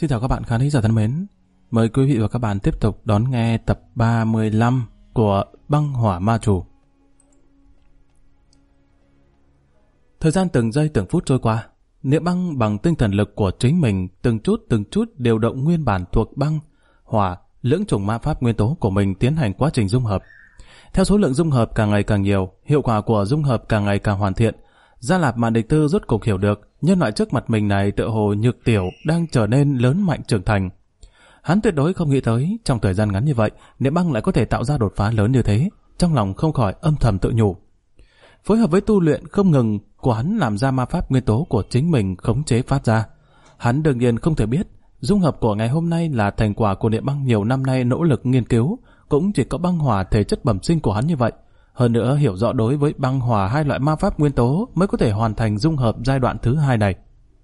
Xin chào các bạn khán giả thân mến. Mời quý vị và các bạn tiếp tục đón nghe tập 35 của Băng Hỏa Ma Chủ. Thời gian từng giây từng phút trôi qua, Niệm Băng bằng tinh thần lực của chính mình từng chút điều động nguyên bản thuộc băng, hỏa, lưỡng chủng ma pháp nguyên tố của mình tiến hành quá trình dung hợp. Theo số lượng dung hợp càng ngày càng nhiều, hiệu quả của dung hợp càng ngày càng hoàn thiện, Gia Lạp Mạn Địch Tư rốt cục hiểu được nhân loại trước mặt mình này tựa hồ nhược tiểu đang trở nên lớn mạnh trưởng thành. Hắn tuyệt đối không nghĩ tới trong thời gian ngắn như vậy, Niệm Băng lại có thể tạo ra đột phá lớn như thế, trong lòng không khỏi âm thầm tự nhủ. Phối hợp với tu luyện không ngừng của hắn làm ra ma pháp nguyên tố của chính mình khống chế phát ra. Hắn đương nhiên không thể biết, dung hợp của ngày hôm nay là thành quả của Niệm Băng nhiều năm nay nỗ lực nghiên cứu, cũng chỉ có băng hỏa thể chất bẩm sinh của hắn như vậy. Hơn nữa hiểu rõ đối với băng hỏa hai loại ma pháp nguyên tố mới có thể hoàn thành dung hợp giai đoạn thứ 2 này.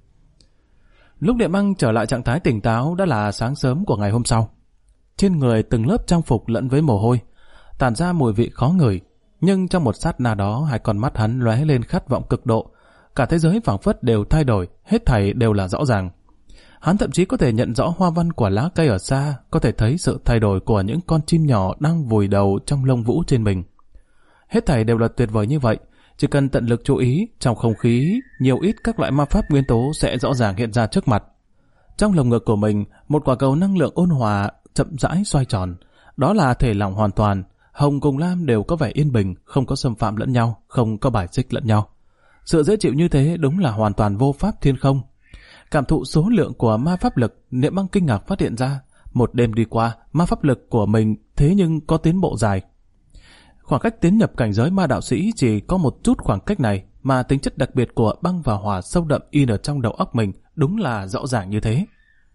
Lúc Niệm Băng trở lại trạng thái tỉnh táo đã là sáng sớm của ngày hôm sau. Trên người từng lớp trang phục lẫn với mồ hôi, tản ra mùi vị khó ngửi, nhưng trong một sát na đó hai con mắt hắn lóe lên khát vọng cực độ. Cả thế giới phảng phất đều thay đổi, hết thảy đều là rõ ràng. Hắn thậm chí có thể nhận rõ hoa văn của lá cây ở xa, có thể thấy sự thay đổi của những con chim nhỏ đang vùi đầu trong lông vũ trên mình. Hết thảy đều là tuyệt vời như vậy, chỉ cần tận lực chú ý, trong không khí, nhiều ít các loại ma pháp nguyên tố sẽ rõ ràng hiện ra trước mặt. Trong lồng ngực của mình, một quả cầu năng lượng ôn hòa chậm rãi xoay tròn, đó là thể lỏng hoàn toàn, hồng cùng lam đều có vẻ yên bình, không có xâm phạm lẫn nhau, không có bài xích lẫn nhau. Sự dễ chịu như thế đúng là hoàn toàn vô pháp thiên không. Cảm thụ số lượng của ma pháp lực, Niệm Băng kinh ngạc phát hiện ra, một đêm đi qua, ma pháp lực của mình thế nhưng có tiến bộ dài. Khoảng cách tiến nhập cảnh giới ma đạo sĩ chỉ có một chút khoảng cách này, mà tính chất đặc biệt của băng và hỏa sâu đậm in ở trong đầu óc mình đúng là rõ ràng như thế.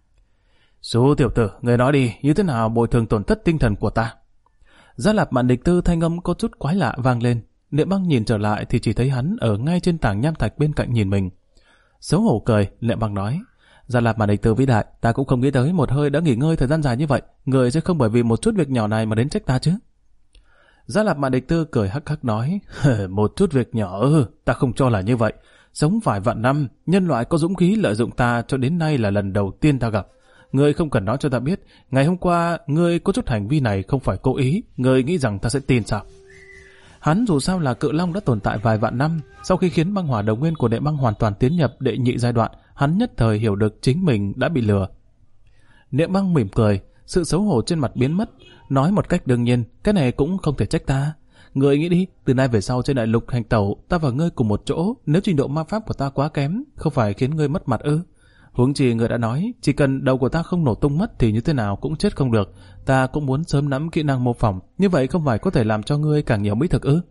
Số tiểu tử, người nói đi, như thế nào bồi thường tổn thất tinh thần của ta? Gia Lạp Mạn Địch Tư thanh âm có chút quái lạ vang lên. Niệm Băng nhìn trở lại thì chỉ thấy hắn ở ngay trên tảng nham thạch bên cạnh nhìn mình. Xấu hổ cười, Niệm Băng nói: Gia Lạp Mạn Địch Tư vĩ đại, ta cũng không nghĩ tới một hơi đã nghỉ ngơi thời gian dài như vậy, người sẽ không bởi vì một chút việc nhỏ này mà đến trách ta chứ? Gia Lạp Mạn Địch Tư cười hắc hắc nói: một chút việc nhỏ ta không cho là như vậy. Sống vài vạn năm, nhân loại có dũng khí lợi dụng ta cho đến nay là lần đầu tiên ta gặp. Ngươi không cần nói cho ta biết, ngày hôm qua ngươi có chút hành vi này không phải cố ý, ngươi nghĩ rằng ta sẽ tin sao? Hắn dù sao là cự long đã tồn tại vài vạn năm, sau khi khiến băng hỏa đồng nguyên của Niệm Băng hoàn toàn tiến nhập đệ nhị giai đoạn, hắn nhất thời hiểu được chính mình đã bị lừa. Niệm Băng mỉm cười, sự xấu hổ trên mặt biến mất, nói một cách đương nhiên, cái này cũng không thể trách ta. Ngươi nghĩ đi, từ nay về sau trên đại lục hành tẩu, ta và ngươi cùng một chỗ, nếu trình độ ma pháp của ta quá kém, không phải khiến ngươi mất mặt ư? Huống chi người đã nói, chỉ cần đầu của ta không nổ tung mất thì như thế nào cũng chết không được. Ta cũng muốn sớm nắm kỹ năng mô phỏng, như vậy không phải có thể làm cho ngươi càng nhiều mỹ thực ư?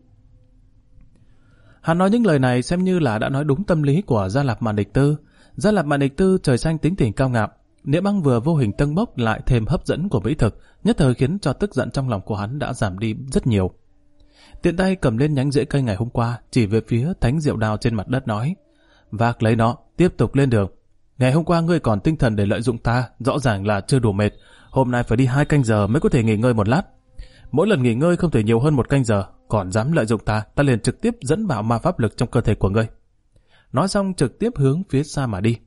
Hắn nói những lời này xem như là đã nói đúng tâm lý của Gia Lạp Mạn Địch Tư. Gia Lạp Mạn Địch Tư trời xanh tính tình cao ngạo, Niệm Băng vừa vô hình tâng bốc lại thêm hấp dẫn của mỹ thực, nhất thời khiến cho tức giận trong lòng của hắn đã giảm đi rất nhiều. Tiện tay cầm lên nhánh rễ cây ngày hôm qua, chỉ về phía thánh diệu đao trên mặt đất nói: Vác lấy nó, tiếp tục lên đường. Ngày hôm qua ngươi còn tinh thần để lợi dụng ta, rõ ràng là chưa đủ mệt. Hôm nay phải đi 2 canh giờ mới có thể nghỉ ngơi một lát. Mỗi lần nghỉ ngơi không thể nhiều hơn 1 canh giờ, còn dám lợi dụng ta, ta liền trực tiếp dẫn bạo ma pháp lực trong cơ thể của ngươi. Nói xong trực tiếp hướng phía xa mà đi.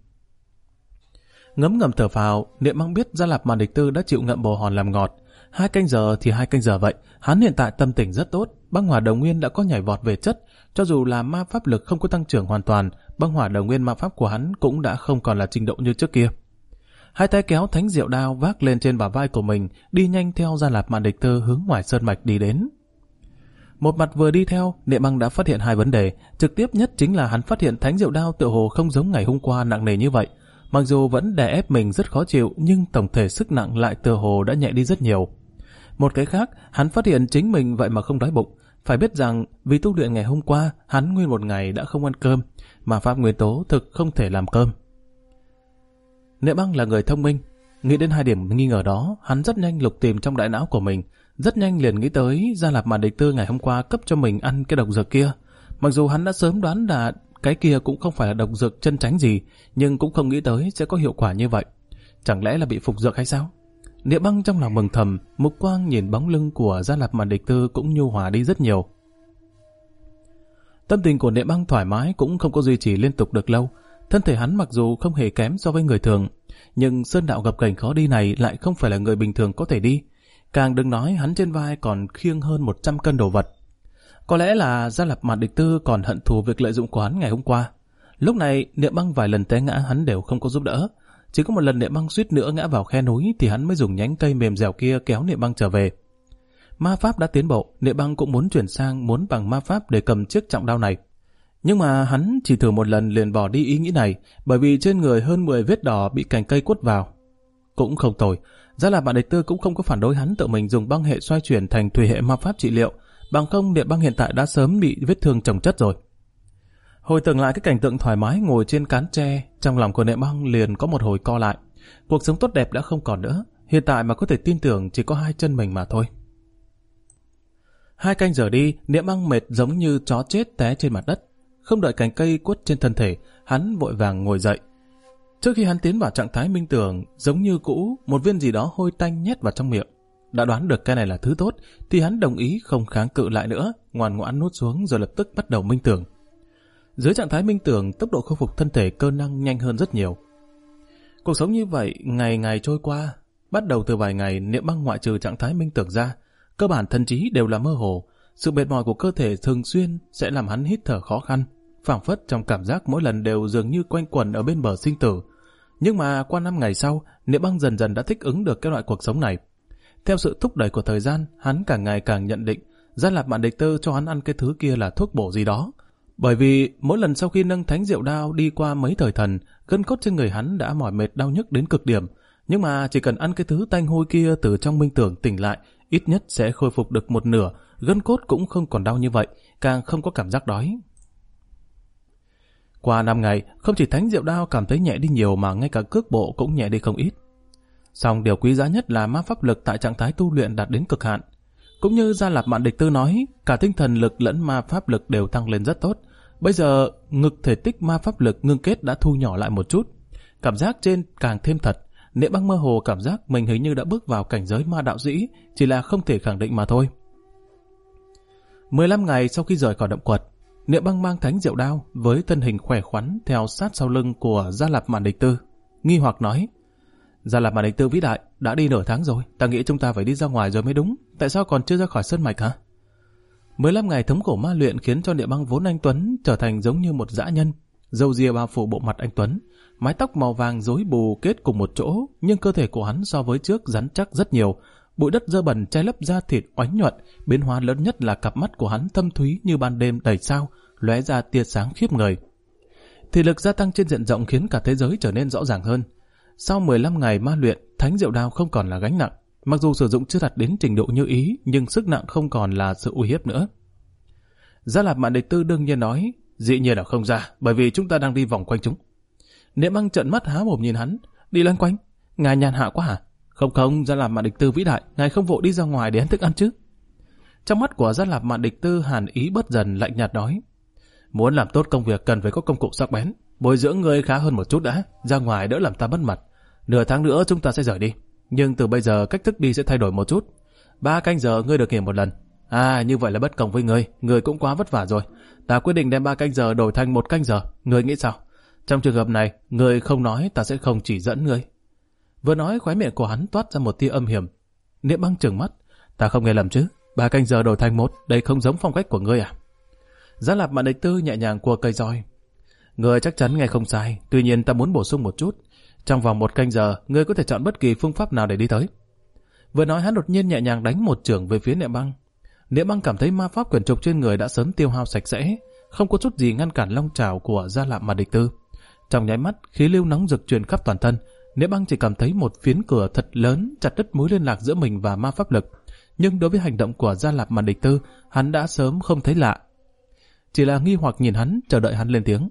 Ngấm ngầm thở phào, Niệm Băng biết Gia Lạp Mạn Địch Tư đã chịu ngậm bồ hòn làm ngọt. 2 canh giờ thì 2 canh giờ vậy, hắn hiện tại tâm tình rất tốt, băng hỏa đồng nguyên đã có nhảy vọt về chất, cho dù là ma pháp lực không có tăng trưởng hoàn toàn, băng hỏa đồng nguyên ma pháp của hắn cũng đã không còn là trình độ như trước kia. Hai tay kéo thánh diệu đao vác lên trên bả vai của mình, đi nhanh theo Gia Lạp Mạn Địch Tư hướng ngoài sơn mạch đi đến. Một mặt vừa đi theo, Niệm Băng đã phát hiện 2 vấn đề, trực tiếp nhất chính là hắn phát hiện thánh diệu đao tựa hồ không giống ngày hôm qua nặng nề như vậy. Mặc dù vẫn đè ép mình rất khó chịu, nhưng tổng thể sức nặng lại tựa hồ đã nhẹ đi rất nhiều. Một cái khác, hắn phát hiện chính mình vậy mà không đói bụng. Phải biết rằng, vì tu luyện ngày hôm qua, hắn nguyên một ngày đã không ăn cơm, mà pháp nguyên tố thực không thể làm cơm. Niệm Băng là người thông minh, nghĩ đến 2 điểm nghi ngờ đó, hắn rất nhanh lục tìm trong đại não của mình, rất nhanh liền nghĩ tới Gia Lạp Mạn Địch Tư ngày hôm qua cấp cho mình ăn cái độc dược kia. Mặc dù hắn đã sớm đoán là cái kia cũng không phải là độc dược chân tránh gì, nhưng cũng không nghĩ tới sẽ có hiệu quả như vậy. Chẳng lẽ là bị phục dược hay sao? Niệm Băng trong lòng mừng thầm, mục quang nhìn bóng lưng của Gia Lạp Mạn Địch Tư cũng nhu hòa đi rất nhiều. Tâm tình của Niệm Băng thoải mái cũng không có duy trì liên tục được lâu. Thân thể hắn mặc dù không hề kém so với người thường, nhưng sơn đạo gập ghềnh khó đi này lại không phải là người bình thường có thể đi. Càng đừng nói hắn trên vai còn khiêng hơn 100 cân đồ vật. Có lẽ là Gia Lạp Mạn Địch Tư còn hận thù việc lợi dụng của hắn ngày hôm qua. Lúc này Niệm Băng vài lần té ngã hắn đều không có giúp đỡ. Chỉ có một lần Niệm Băng suýt nữa ngã vào khe núi thì hắn mới dùng nhánh cây mềm dẻo kia kéo Niệm Băng trở về. Ma pháp đã tiến bộ, Niệm Băng cũng muốn chuyển sang muốn bằng ma pháp để cầm chiếc trọng đao này. Nhưng mà hắn chỉ thử một lần liền bỏ đi ý nghĩ này, bởi vì trên người hơn 10 vết đỏ bị cành cây quất vào. Cũng không tồi, Gia Lạp Mạn Địch Tư cũng không có phản đối hắn tự mình dùng băng hệ xoay chuyển thành thủy hệ ma pháp trị liệu, bằng không Niệm Băng hiện tại đã sớm bị vết thương chồng chất rồi. Hồi tưởng lại cái cảnh tượng thoải mái ngồi trên cán tre, trong lòng của Niệm Băng liền có một hồi co lại. Cuộc sống tốt đẹp đã không còn nữa, hiện tại mà có thể tin tưởng chỉ có hai chân mình mà thôi. 2 canh giờ đi, Niệm Băng mệt giống như chó chết té trên mặt đất. Không đợi cành cây quất trên thân thể, hắn vội vàng ngồi dậy. Trước khi hắn tiến vào trạng thái minh tưởng, giống như cũ, một viên gì đó hôi tanh nhét vào trong miệng. Đã đoán được cái này là thứ tốt, thì hắn đồng ý không kháng cự lại nữa, ngoan ngoãn nuốt xuống rồi lập tức bắt đầu minh tưởng. Dưới trạng thái minh tưởng, tốc độ khôi phục thân thể cơ năng nhanh hơn rất nhiều. Cuộc sống như vậy, ngày ngày trôi qua. Bắt đầu từ vài ngày, Niệm Băng ngoại trừ trạng thái minh tưởng ra, cơ bản thần trí đều là mơ hồ. Sự mệt mỏi của cơ thể thường xuyên sẽ làm hắn hít thở khó khăn, phảng phất trong cảm giác mỗi lần đều dường như quanh quẩn ở bên bờ sinh tử. Nhưng mà qua 5 ngày sau, Niệm Băng dần dần đã thích ứng được cái loại cuộc sống này. Theo sự thúc đẩy của thời gian, hắn càng ngày càng nhận định Gia Lạp Mạn Địch Tư cho hắn ăn cái thứ kia là thuốc bổ gì đó. Bởi vì mỗi lần sau khi nâng thánh diệu đao đi qua mấy thời thần, gân cốt trên người hắn đã mỏi mệt đau nhức đến cực điểm. Nhưng mà chỉ cần ăn cái thứ tanh hôi kia từ trong minh tưởng tỉnh lại, ít nhất sẽ khôi phục được một nửa, gân cốt cũng không còn đau như vậy, càng không có cảm giác đói. Qua 5 ngày, không chỉ thánh diệu đao cảm thấy nhẹ đi nhiều mà ngay cả cước bộ cũng nhẹ đi không ít. Song điều quý giá nhất là ma pháp lực tại trạng thái tu luyện đạt đến cực hạn. Cũng như Gia Lạp Mạn Địch Tư nói, cả tinh thần lực lẫn ma pháp lực đều tăng lên rất tốt. Bây giờ, ngực thể tích ma pháp lực ngưng kết đã thu nhỏ lại một chút. Cảm giác trên càng thêm thật. Niệm Băng mơ hồ cảm giác mình hình như đã bước vào cảnh giới ma đạo sĩ, chỉ là không thể khẳng định mà thôi. 15 ngày sau khi rời khỏi động quật, Niệm Băng mang thánh diệu đao với thân hình khỏe khoắn theo sát sau lưng của Gia Lạp Mạn Địch Tư, nghi hoặc nói: Gia Lạp Mạn Địch Tư vĩ đại, đã đi nửa tháng rồi, ta nghĩ chúng ta phải đi ra ngoài rồi mới đúng, tại sao còn chưa ra khỏi sơn mạch hả? 15 ngày thống khổ ma luyện khiến cho Niệm Băng vốn anh tuấn trở thành giống như một dã nhân, râu ria bao phủ bộ mặt anh tuấn, mái tóc màu vàng rối bù kết cùng một chỗ, nhưng cơ thể của hắn so với trước rắn chắc rất nhiều. Bụi đất dơ bẩn che lấp da thịt oánh nhuận, biến hóa lớn nhất là cặp mắt của hắn thâm thúy như ban đêm đầy sao, lóe ra tia sáng khiếp người. Thị lực gia tăng trên diện rộng khiến cả thế giới trở nên rõ ràng hơn. Sau 15 ngày ma luyện, thánh diệu đao không còn là gánh nặng. Mặc dù sử dụng chưa đạt đến trình độ như ý, nhưng sức nặng không còn là sự uy hiếp nữa. Gia Lạp Mạn Địch Tư đương nhiên nói: dĩ nhiên là không ra, bởi vì chúng ta đang đi vòng quanh chúng. Niệm Băng trợn mắt há mồm nhìn hắn: đi loanh quanh? Ngài nhàn hạ quá hả? Không, Gia Lạp Mạn Địch Tư vĩ đại, ngài không vội đi ra ngoài để ăn thức ăn chứ? Trong mắt của Gia Lạp Mạn Địch Tư hàn ý bất dần, lạnh nhạt nói: muốn làm tốt công việc cần phải có công cụ sắc bén, bồi dưỡng người khá hơn một chút đã, ra ngoài đỡ làm ta mất mặt. Nửa tháng nữa chúng ta sẽ rời đi, nhưng từ bây giờ cách thức đi sẽ thay đổi một chút. 3 canh giờ ngươi được nghỉ một lần. Như vậy là bất công với ngươi cũng quá vất vả rồi. Ta quyết định đem 3 canh giờ đổi thành 1 canh giờ, ngươi nghĩ sao? Trong trường hợp này, ngươi không nói ta sẽ không chỉ dẫn ngươi. Vừa nói khóe miệng của hắn toát ra một tia âm hiểm. Niệm Băng trừng mắt: ta không nghe lầm chứ? 3 canh giờ đổi thành 1, đây không giống phong cách của ngươi à? Gia Lạp Mạn Địch Tư nhẹ nhàng cua cây roi: ngươi chắc chắn nghe không sai, tuy nhiên ta muốn bổ sung một chút. Trong vòng 1 canh giờ, ngươi có thể chọn bất kỳ phương pháp nào để đi tới. Vừa nói hắn đột nhiên nhẹ nhàng đánh một chưởng về phía Niệm Băng. Niệm Băng cảm thấy ma pháp quyển trục trên người đã sớm tiêu hao sạch sẽ, không có chút gì ngăn cản long trảo của Gia Lạp Mạn Địch Tư. Trong nháy mắt, khí lưu nóng rực truyền khắp toàn thân. Niệm Băng chỉ cảm thấy một phiến cửa thật lớn chặt đứt mối liên lạc giữa mình và ma pháp lực. Nhưng đối với hành động của Gia Lạp Mạn Địch Tư, hắn đã sớm không thấy lạ, chỉ là nghi hoặc nhìn hắn, chờ đợi hắn lên tiếng.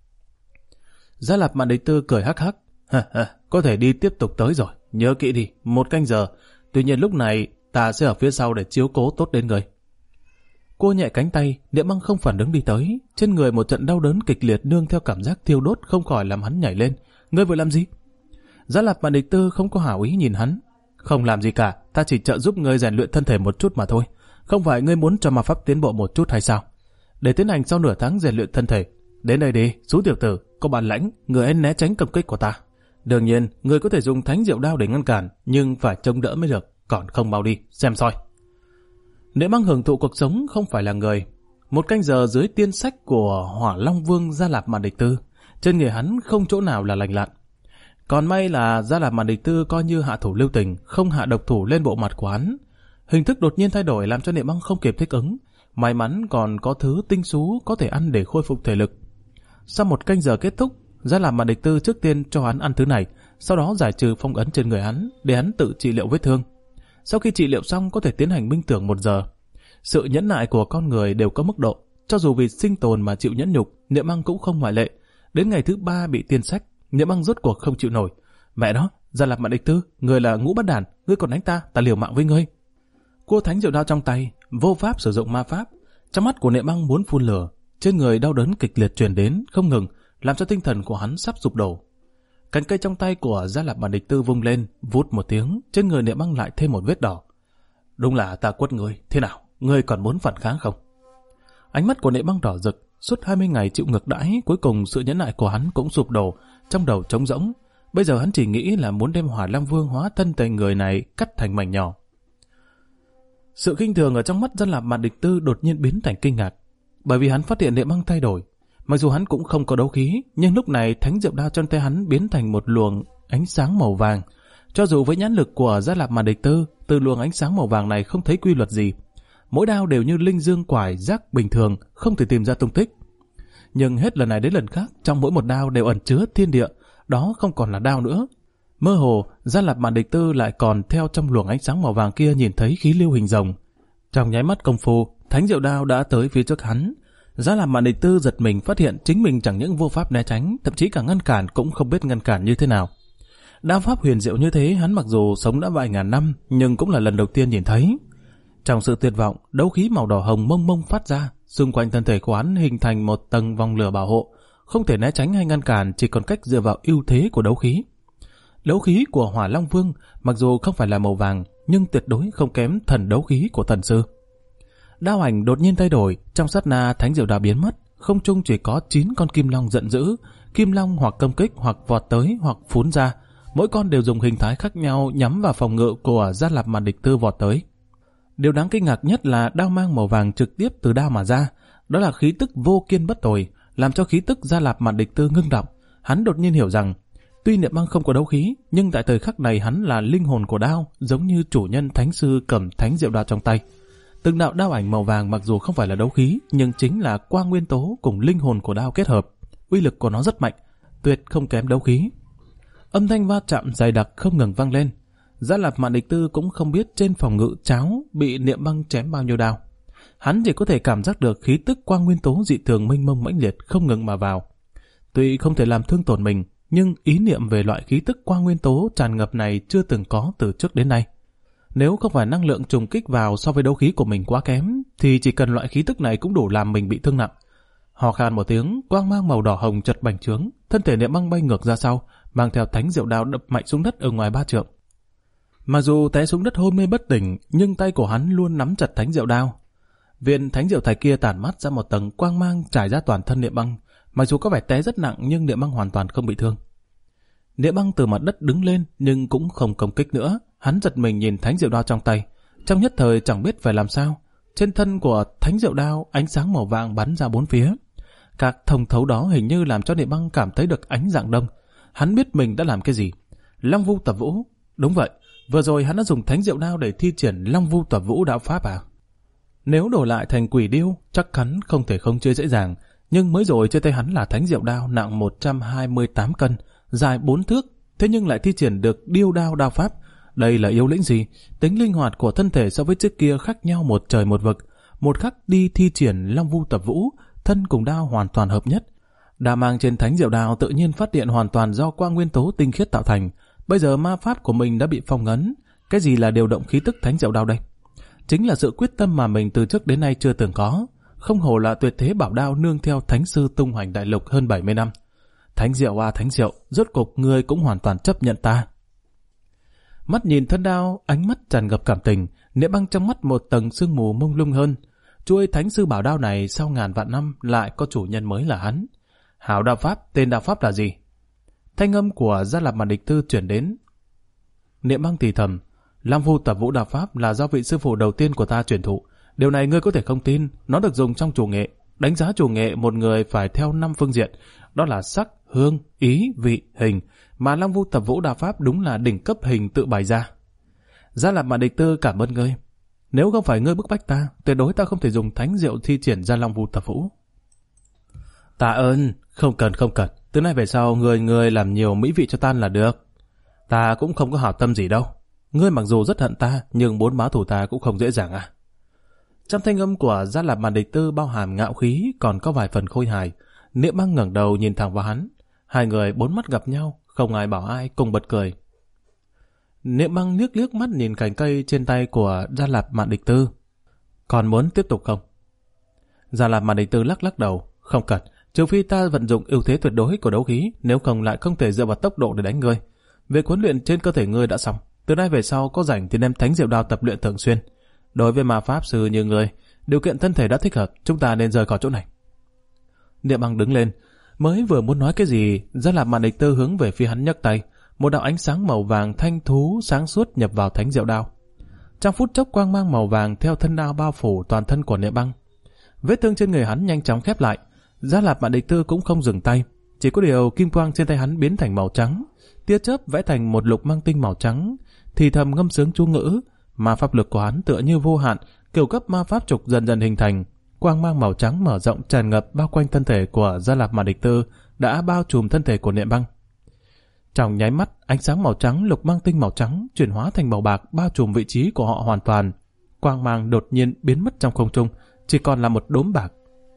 Gia Lạp Mạn Địch Tư cười hắc hắc: có thể đi tiếp tục tới rồi, nhớ kỹ đi, 1 canh giờ. Tuy nhiên lúc này ta sẽ ở phía sau để chiếu cố tốt đến người. Cô nhẹ cánh tay, Niệm Băng không phản ứng đi tới. Trên người một trận đau đớn kịch liệt nương theo cảm giác thiêu đốt không khỏi làm hắn nhảy lên. Ngươi vừa làm gì? Gia Lạp Mạn Địch Tư không có hảo ý nhìn hắn. Không làm gì cả, ta chỉ trợ giúp ngươi rèn luyện thân thể một chút mà thôi. Không phải ngươi muốn cho ma pháp tiến bộ một chút hay sao? Để tiến hành sau nửa tháng rèn luyện thân thể. Đến đây đi, Sú tiểu tử, có bản lãnh, người né tránh công kích của ta. Đương nhiên, người có thể dùng thánh diệu đao để ngăn cản, nhưng phải chống đỡ mới được, còn không mau đi, xem soi. Niệm Băng hưởng thụ cuộc sống không phải là người. Một canh giờ dưới tiên sách của Hỏa Long Vương Gia Lạp Mạn Địch Tư, trên người hắn không chỗ nào là lành lặn. Còn may là Gia Lạp Mạn Địch Tư coi như hạ thủ lưu tình, không hạ độc thủ lên bộ mặt của hắn. Hình thức đột nhiên thay đổi làm cho Niệm Băng không kịp thích ứng. May mắn còn có thứ tinh sú có thể ăn để khôi phục thể lực. Sau một canh giờ kết thúc, Gia Lạp Mạn Địch Tư trước tiên cho hắn ăn thứ này, sau đó giải trừ phong ấn trên người hắn để hắn tự trị liệu vết thương. Sau khi trị liệu xong có thể tiến hành minh tưởng 1 giờ. Sự nhẫn nại của con người đều có mức độ, cho dù vì sinh tồn mà chịu nhẫn nhục, Niệm Băng cũng không ngoại lệ. Đến ngày thứ 3 bị tiên sách, Niệm Băng rốt cuộc không chịu nổi. Mẹ đó, Gia Lạp Mạn Địch Tư, người là ngũ bất đàn, ngươi còn đánh ta liều mạng với ngươi. Cua thánh diệu đao trong tay, vô pháp sử dụng ma pháp. Trong mắt của Niệm Băng muốn phun lửa, trên người đau đớn kịch liệt truyền đến không ngừng, làm cho tinh thần của hắn sắp sụp đổ. Cành cây trong tay của Gia Lạp Mạn Địch Tư vung lên, vút một tiếng, trên người Niệm Băng lại thêm một vết đỏ. Đúng là ta quất ngươi, thế nào, ngươi còn muốn phản kháng không? Ánh mắt của Niệm Băng đỏ rực, suốt 20 ngày chịu ngược đãi, cuối cùng sự nhẫn nại của hắn cũng sụp đổ, trong đầu trống rỗng. Bây giờ hắn chỉ nghĩ là muốn đem Hỏa Long Vương hóa thân thành người này cắt thành mảnh nhỏ. Sự khinh thường ở trong mắt Gia Lạp Mạn Địch Tư đột nhiên biến thành kinh ngạc, bởi vì hắn phát hiện Niệm Băng thay đổi. Mặc dù hắn cũng không có đấu khí, nhưng lúc này thánh diệu đao trong tay hắn biến thành một luồng ánh sáng màu vàng. Cho dù với nhãn lực của Gia Lạp Mạn Địch Tư, từ luồng ánh sáng màu vàng này không thấy quy luật gì. Mỗi đao đều như linh dương quải rác bình thường, không thể tìm ra tung tích. Nhưng hết lần này đến lần khác, trong mỗi một đao đều ẩn chứa thiên địa, đó không còn là đao nữa. Mơ hồ, Gia Lạp Mạn Địch Tư lại còn theo trong luồng ánh sáng màu vàng kia nhìn thấy khí lưu hình rồng. Trong nháy mắt công phu, thánh diệu đao đã tới phía trước hắn. Gia Lạp Mạn Địch Tư giật mình phát hiện chính mình chẳng những vô pháp né tránh, thậm chí cả ngăn cản cũng không biết ngăn cản như thế nào. Đao pháp huyền diệu như thế hắn mặc dù sống đã vài ngàn năm, nhưng cũng là lần đầu tiên nhìn thấy. Trong sự tuyệt vọng, đấu khí màu đỏ hồng mông mông phát ra, xung quanh thân thể của hắn hình thành một tầng vòng lửa bảo hộ, không thể né tránh hay ngăn cản, chỉ còn cách dựa vào ưu thế của đấu khí. Đấu khí của Hỏa Long Vương mặc dù không phải là màu vàng, nhưng tuyệt đối không kém thần đấu khí của thần sư. Đao ảnh đột nhiên thay đổi, trong sát na thánh diệu đao biến mất, không trung chỉ có 9 con kim long giận dữ, kim long hoặc công kích hoặc vọt tới hoặc phún ra, mỗi con đều dùng hình thái khác nhau nhắm vào phòng ngự của Gia Lạp Mạn Địch Tư vọt tới. Điều đáng kinh ngạc nhất là đao mang màu vàng trực tiếp từ đao mà ra, đó là khí tức vô kiên bất tồi, làm cho khí tức Gia Lạp Mạn Địch Tư ngưng động. Hắn đột nhiên hiểu rằng, tuy Niệm Băng không có đấu khí, nhưng tại thời khắc này hắn là linh hồn của đao, giống như chủ nhân thánh sư cầm thánh diệu đao trong tay. Từng đạo đao ảnh màu vàng mặc dù không phải là đấu khí, nhưng chính là quang nguyên tố cùng linh hồn của đao kết hợp, uy lực của nó rất mạnh, tuyệt không kém đấu khí. Âm thanh va chạm dày đặc không ngừng vang lên. Gia Lạp Mạn Địch Tư cũng không biết trên phòng ngự cháo bị Niệm Băng chém bao nhiêu đao. Hắn chỉ có thể cảm giác được khí tức quang nguyên tố dị thường mênh mông mãnh liệt không ngừng mà vào. Tuy không thể làm thương tổn mình, nhưng ý niệm về loại khí tức quang nguyên tố tràn ngập này chưa từng có từ trước đến nay. Nếu không phải năng lượng trùng kích vào so với đấu khí của mình quá kém, thì chỉ cần loại khí tức này cũng đủ làm mình bị thương nặng. Hò khan một tiếng, quang mang màu đỏ hồng chợt bành trướng, thân thể Niệm Băng bay ngược ra sau, mang theo thánh diệu đao đập mạnh xuống đất ở ngoài 3 trượng. Mặc dù té xuống đất hôn mê bất tỉnh, nhưng tay của hắn luôn nắm chặt thánh diệu đao. Viên thánh diệu thạch kia tản mát ra một tầng quang mang trải ra toàn thân Niệm Băng. Mặc dù có vẻ té rất nặng nhưng Niệm Băng hoàn toàn không bị thương. Niệm Băng từ mặt đất đứng lên nhưng cũng không công kích nữa. Hắn giật mình nhìn thánh diệu đao trong tay, trong nhất thời chẳng biết phải làm sao. Trên thân của thánh diệu đao ánh sáng màu vàng bắn ra bốn phía. Các thông thấu đó hình như làm cho Niệm Băng cảm thấy được ánh dạng đông. Hắn biết mình đã làm cái gì. Long Vu Tập Vũ. Đúng vậy, vừa rồi hắn đã dùng thánh diệu đao để thi triển Long Vu Tập Vũ đạo pháp à? Nếu đổi lại thành quỷ điêu, chắc hắn không thể không chơi dễ dàng. Nhưng mới rồi trên tay hắn là thánh diệu đao nặng 128 cân, dài 4 thước, thế nhưng lại thi triển được điêu đao đao pháp. Đây là yếu lĩnh gì? Tính linh hoạt của thân thể so với trước kia khác nhau một trời một vực. Một khắc đi thi triển Long Vu Tập Vũ, thân cùng đao hoàn toàn hợp nhất. Đao mang trên thánh diệu đao tự nhiên phát điện hoàn toàn do quang nguyên tố tinh khiết tạo thành. Bây giờ ma pháp của mình đã bị phong ấn. Cái gì là điều động khí tức thánh diệu đao đây? Chính là sự quyết tâm mà mình từ trước đến nay chưa từng có. Không hổ là tuyệt thế bảo đao nương theo thánh sư tung hoành đại lục hơn 70 năm. Thánh diệu à thánh diệu, rốt cục ngươi cũng hoàn toàn chấp nhận ta. Mắt nhìn thân đao, ánh mắt tràn ngập cảm tình, Niệm Băng trong mắt một tầng sương mù mông lung hơn. Chuôi thánh sư bảo đao này sau ngàn vạn năm lại có chủ nhân mới là hắn. Hảo đao pháp, tên đao pháp là gì? Thanh âm của Gia Lạp Mạn Địch Tư chuyển đến. Niệm Băng thì thầm, Lam Vu tập vũ đạo pháp là do vị sư phụ đầu tiên của ta truyền thụ. Điều này ngươi có thể không tin, nó được dùng trong chủ nghệ. Đánh giá chủ nghệ một người phải theo 5 phương diện, đó là sắc, hương, ý, vị, hình, mà Lam Vu tập vũ đạo pháp đúng là đỉnh cấp hình tự bày ra. Gia Lạp Mạn Địch Tư cảm ơn ngươi. Nếu không phải ngươi bức bách ta, tuyệt đối ta không thể dùng thánh diệu thi triển ra Long Vu tập vũ. Tạ ơn, không cần. Từ nay về sau người làm nhiều mỹ vị cho ta là được. Ta cũng không có hảo tâm gì đâu. Ngươi mặc dù rất hận ta, nhưng muốn báo thù ta cũng không dễ dàng à. Trong thanh âm của Gia Lạp Mạn Địch Tư bao hàm ngạo khí, còn có vài phần khôi hài. Niệm Băng ngẩng đầu nhìn thẳng vào hắn. Hai người bốn mắt gặp nhau, không ai bảo ai, cùng bật cười. Niệm Băng liếc mắt nhìn cành cây trên tay của Gia Lạp Mạn Địch Tư. Còn muốn tiếp tục không? Gia Lạp Mạn Địch Tư lắc đầu. Không cần, trừ phi ta vận dụng ưu thế tuyệt đối của đấu khí, nếu không lại không thể dựa vào tốc độ để đánh ngươi. Việc huấn luyện trên cơ thể ngươi đã xong, từ nay về sau có rảnh thì đem thánh diệu đao tập luyện thường xuyên. Đối với ma pháp sư như ngươi, điều kiện thân thể đã thích hợp, chúng ta nên rời khỏi chỗ này. Niệm Băng đứng lên, mới vừa muốn nói cái gì, Gia Lạp Mạn Địch Tư hướng về phía hắn nhấc tay, một đạo ánh sáng màu vàng thanh thú sáng suốt nhập vào thánh diệu đao. Trong phút chốc quang mang màu vàng theo thân đao bao phủ toàn thân của Niệm Băng. Vết thương trên người hắn nhanh chóng khép lại. Gia Lạp Mạn Địch Tư cũng không dừng tay, chỉ có điều kim quang trên tay hắn biến thành màu trắng, tia chớp vẽ thành một lục mang tinh màu trắng, thì thầm ngâm sướng chú ngữ, mà pháp lực của hắn tựa như vô hạn, kiểu cấp ma pháp trục dần dần hình thành, quang mang màu trắng mở rộng tràn ngập bao quanh thân thể của Gia Lạp Mạn Địch Tư, đã bao trùm thân thể của Niệm Băng. Trong nháy mắt, ánh sáng màu trắng lục mang tinh màu trắng chuyển hóa thành màu bạc bao trùm vị trí của họ hoàn toàn. Quang mang đột nhiên biến mất trong không trung, chỉ còn là một đốm bạc.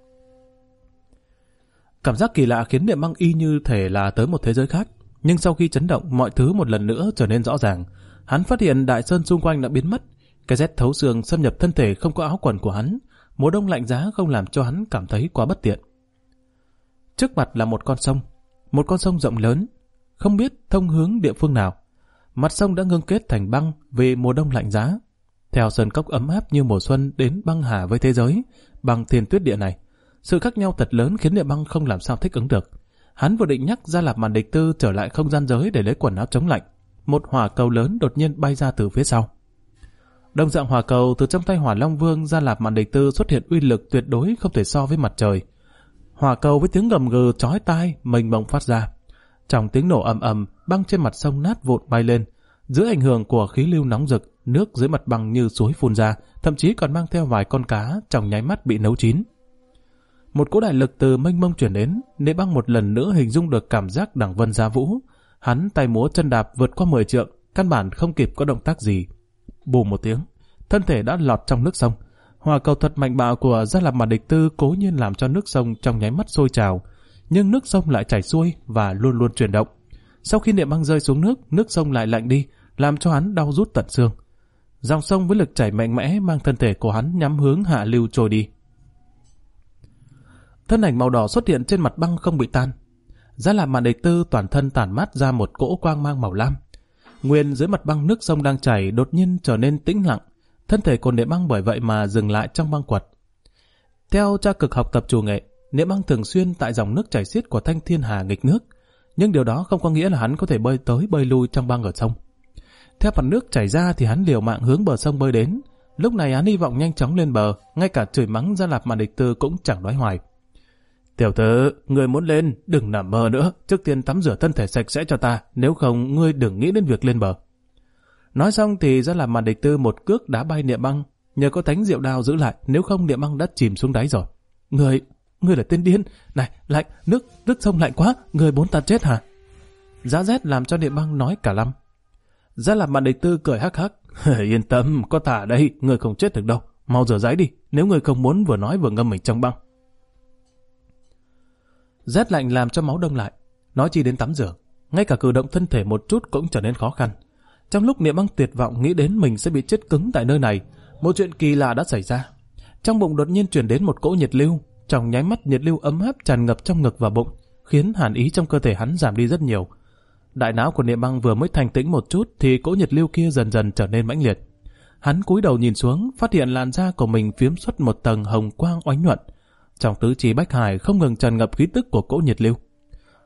Cảm giác kỳ lạ khiến Niệm Băng y như thể là tới một thế giới khác, nhưng sau khi chấn động, mọi thứ một lần nữa trở nên rõ ràng. Hắn phát hiện đại sơn xung quanh đã biến mất, cái rét thấu xương xâm nhập thân thể không có áo quần của hắn, mùa đông lạnh giá không làm cho hắn cảm thấy quá bất tiện. Trước mặt là một con sông rộng lớn, không biết thông hướng địa phương nào. Mặt sông đã ngưng kết thành băng vì mùa đông lạnh giá. Theo sơn cốc ấm áp như mùa xuân đến băng hà với thế giới, bằng thiên tuyết địa này, sự khác nhau thật lớn khiến Niệm Băng không làm sao thích ứng được. Hắn vừa định nhắc Gia Lạp Mạn Địch Tư trở lại không gian giới để lấy quần áo chống lạnh, một hỏa cầu lớn đột nhiên bay ra từ phía sau. Đồng dạng hỏa cầu từ trong tay Hỏa Long Vương Gia Lạp Mạn Địch Tư xuất hiện uy lực tuyệt đối không thể so với mặt trời. Hỏa cầu với tiếng gầm gừ chói tai mênh mông phát ra. Trong tiếng nổ ầm ầm, băng trên mặt sông nát vụn bay lên. Dưới ảnh hưởng của khí lưu nóng rực, nước dưới mặt băng như suối phun ra, thậm chí còn mang theo vài con cá trong nháy mắt bị nấu chín. Một cỗ đại lực từ mênh mông chuyển đến, Niệm Băng một lần nữa hình dung được cảm giác đẳng vân giá vũ. Hắn tay múa chân đạp vượt qua 10 trượng, căn bản không kịp có động tác gì. Bùm một tiếng, thân thể đã lọt trong nước sông. Hỏa cầu thuật mạnh bạo của Gia Lạp Mạn Địch Tư cố nhiên làm cho nước sông trong nháy mắt sôi trào, nhưng nước sông lại chảy xuôi và luôn luôn chuyển động. Sau khi Niệm Băng rơi xuống nước sông lại lạnh đi, làm cho hắn đau rút tận xương. Dòng sông với lực chảy mạnh mẽ mang thân thể của hắn nhắm hướng hạ lưu trôi đi. Thân ảnh màu đỏ xuất hiện trên mặt băng không bị tan. Gia Lạp Mạn Địch Tư toàn thân tản mát ra một cỗ quang mang màu lam. Nguyên dưới mặt băng nước sông đang chảy đột nhiên trở nên tĩnh lặng, thân thể của Niệm Băng bởi vậy mà dừng lại trong băng quật. Theo tra cực học tập chủ nghệ, Niệm Băng thường xuyên tại dòng nước chảy xiết của Thanh Thiên Hà nghịch nước, nhưng điều đó không có nghĩa là hắn có thể bơi tới bơi lui trong băng ở sông. Theo mặt nước chảy ra thì hắn liều mạng hướng bờ sông bơi đến. Lúc này hắn hy vọng nhanh chóng lên bờ, ngay cả chửi mắng Gia Lạp Mạn Địch Tư cũng chẳng nói hoài. Tiểu tử, ngươi muốn lên, đừng nằm mơ nữa, trước tiên tắm rửa thân thể sạch sẽ cho ta, nếu không ngươi đừng nghĩ đến việc lên bờ. Nói xong thì Gia Lạp Mạn Địch Tư một cước đá bay Niệm Băng, nhờ có thánh diệu đao giữ lại, nếu không Niệm Băng đã chìm xuống đáy rồi. Ngươi là tên điên, này, lạnh, nước sông lạnh quá, ngươi muốn ta chết hả? Giá rét làm cho Niệm Băng nói cả lăm. Gia Lạp Mạn Địch Tư cười hắc hắc, yên tâm, có ta ở đây, ngươi không chết được đâu, mau rửa ráy đi, nếu ngươi không muốn vừa nói vừa ngâm mình trong băng. Rét lạnh làm cho máu đông lại, nói chi đến tắm rửa, ngay cả cử động thân thể một chút cũng trở nên khó khăn. Trong lúc Niệm Băng tuyệt vọng nghĩ đến mình sẽ bị chết cứng tại nơi này, một chuyện kỳ lạ đã xảy ra. Trong bụng đột nhiên truyền đến một cỗ nhiệt lưu, trong nháy mắt nhiệt lưu ấm áp tràn ngập trong ngực và bụng, khiến hàn ý trong cơ thể hắn giảm đi rất nhiều. Đại não của Niệm Băng vừa mới thanh tĩnh một chút thì cỗ nhiệt lưu kia dần dần trở nên mãnh liệt. Hắn cúi đầu nhìn xuống, phát hiện làn da của mình phiếm xuất một tầng hồng quang oánh nhuận. Trong tứ chi bách hải không ngừng tràn ngập khí tức của cỗ nhiệt lưu.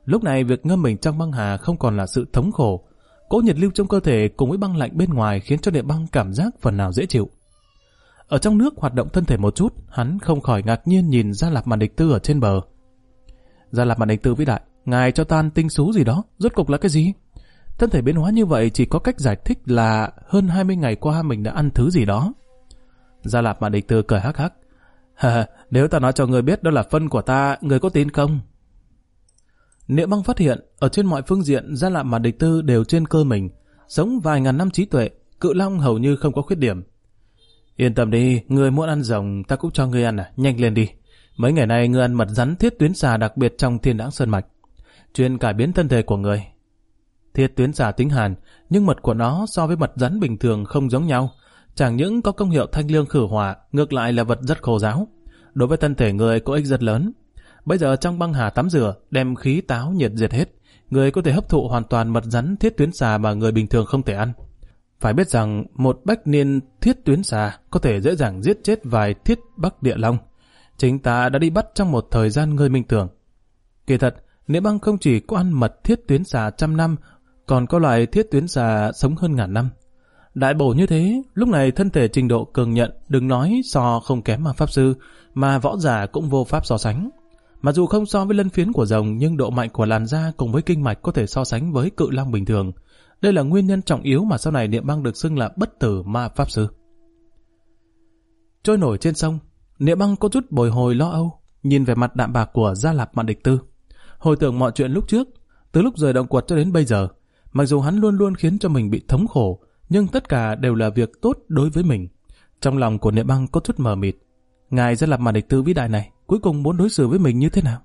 Lúc này việc ngâm mình trong băng hà không còn là sự thống khổ. Cỗ nhiệt lưu trong cơ thể cùng với băng lạnh bên ngoài khiến cho Niệm Băng cảm giác phần nào dễ chịu. Ở trong nước hoạt động thân thể một chút, hắn không khỏi ngạc nhiên nhìn Gia Lạp Mạn Địch Tư ở trên bờ. Gia Lạp Mạn Địch Tư vĩ đại, ngài cho tan tinh sú gì đó, rốt cục là cái gì? Thân thể biến hóa như vậy chỉ có cách giải thích là hơn 20 ngày qua mình đã ăn thứ gì đó. Gia Lạp Mạn Địch Tư cười hắc hắc. Nếu ta nói cho người biết đó là phân của ta, người có tin không? Niệm Băng phát hiện, ở trên mọi phương diện Gia Lạp Mạn Địch Tư đều trên cơ mình, sống vài ngàn năm trí tuệ, Cự Long hầu như không có khuyết điểm. Yên tâm đi, người muốn ăn rồng ta cũng cho ngươi ăn nhanh lên đi. Mấy ngày nay ngươi ăn mật rắn thiết tuyến xà đặc biệt trong Thiên Đãng Sơn Mạch, chuyên cải biến thân thể của người. Thiết tuyến xà tính hàn, nhưng mật của nó so với mật rắn bình thường không giống nhau. Chẳng những có công hiệu thanh lương khử hỏa, ngược lại là vật rất khô ráo. Đối với thân thể người có ích rất lớn. Bây giờ trong băng hà tắm rửa, đem khí táo nhiệt diệt hết, người có thể hấp thụ hoàn toàn mật rắn thiết tuyến xà mà người bình thường không thể ăn. Phải biết rằng một bách niên thiết tuyến xà có thể dễ dàng giết chết vài thiết bắc địa long. Chính ta đã đi bắt trong một thời gian người minh tưởng. Kỳ thật, Niệm Băng không chỉ có ăn mật thiết tuyến xà 100 năm, còn có loại thiết tuyến xà sống hơn ngàn năm. Đại bổ như thế, lúc này thân thể trình độ cường nhận, đừng nói so không kém mà pháp sư, mà võ giả cũng vô pháp so sánh. Mặc dù không so với lân phiến của rồng, nhưng độ mạnh của làn da cùng với kinh mạch có thể so sánh với cự long bình thường. Đây là nguyên nhân trọng yếu mà sau này Niệm Băng được xưng là bất tử ma pháp sư. Trôi nổi trên sông, Niệm Băng có chút bồi hồi lo âu, nhìn về mặt đạm bạc của Gia Lạp Mạn Địch Tư. Hồi tưởng mọi chuyện lúc trước, từ lúc rời động quật cho đến bây giờ, mặc dù hắn luôn luôn khiến cho mình bị thống khổ, nhưng tất cả đều là việc tốt đối với mình. Trong lòng của Niệm Băng có chút mờ mịt. Ngài Gia Lạp Mạn Địch Tư vĩ đại này, cuối cùng muốn đối xử với mình như thế nào?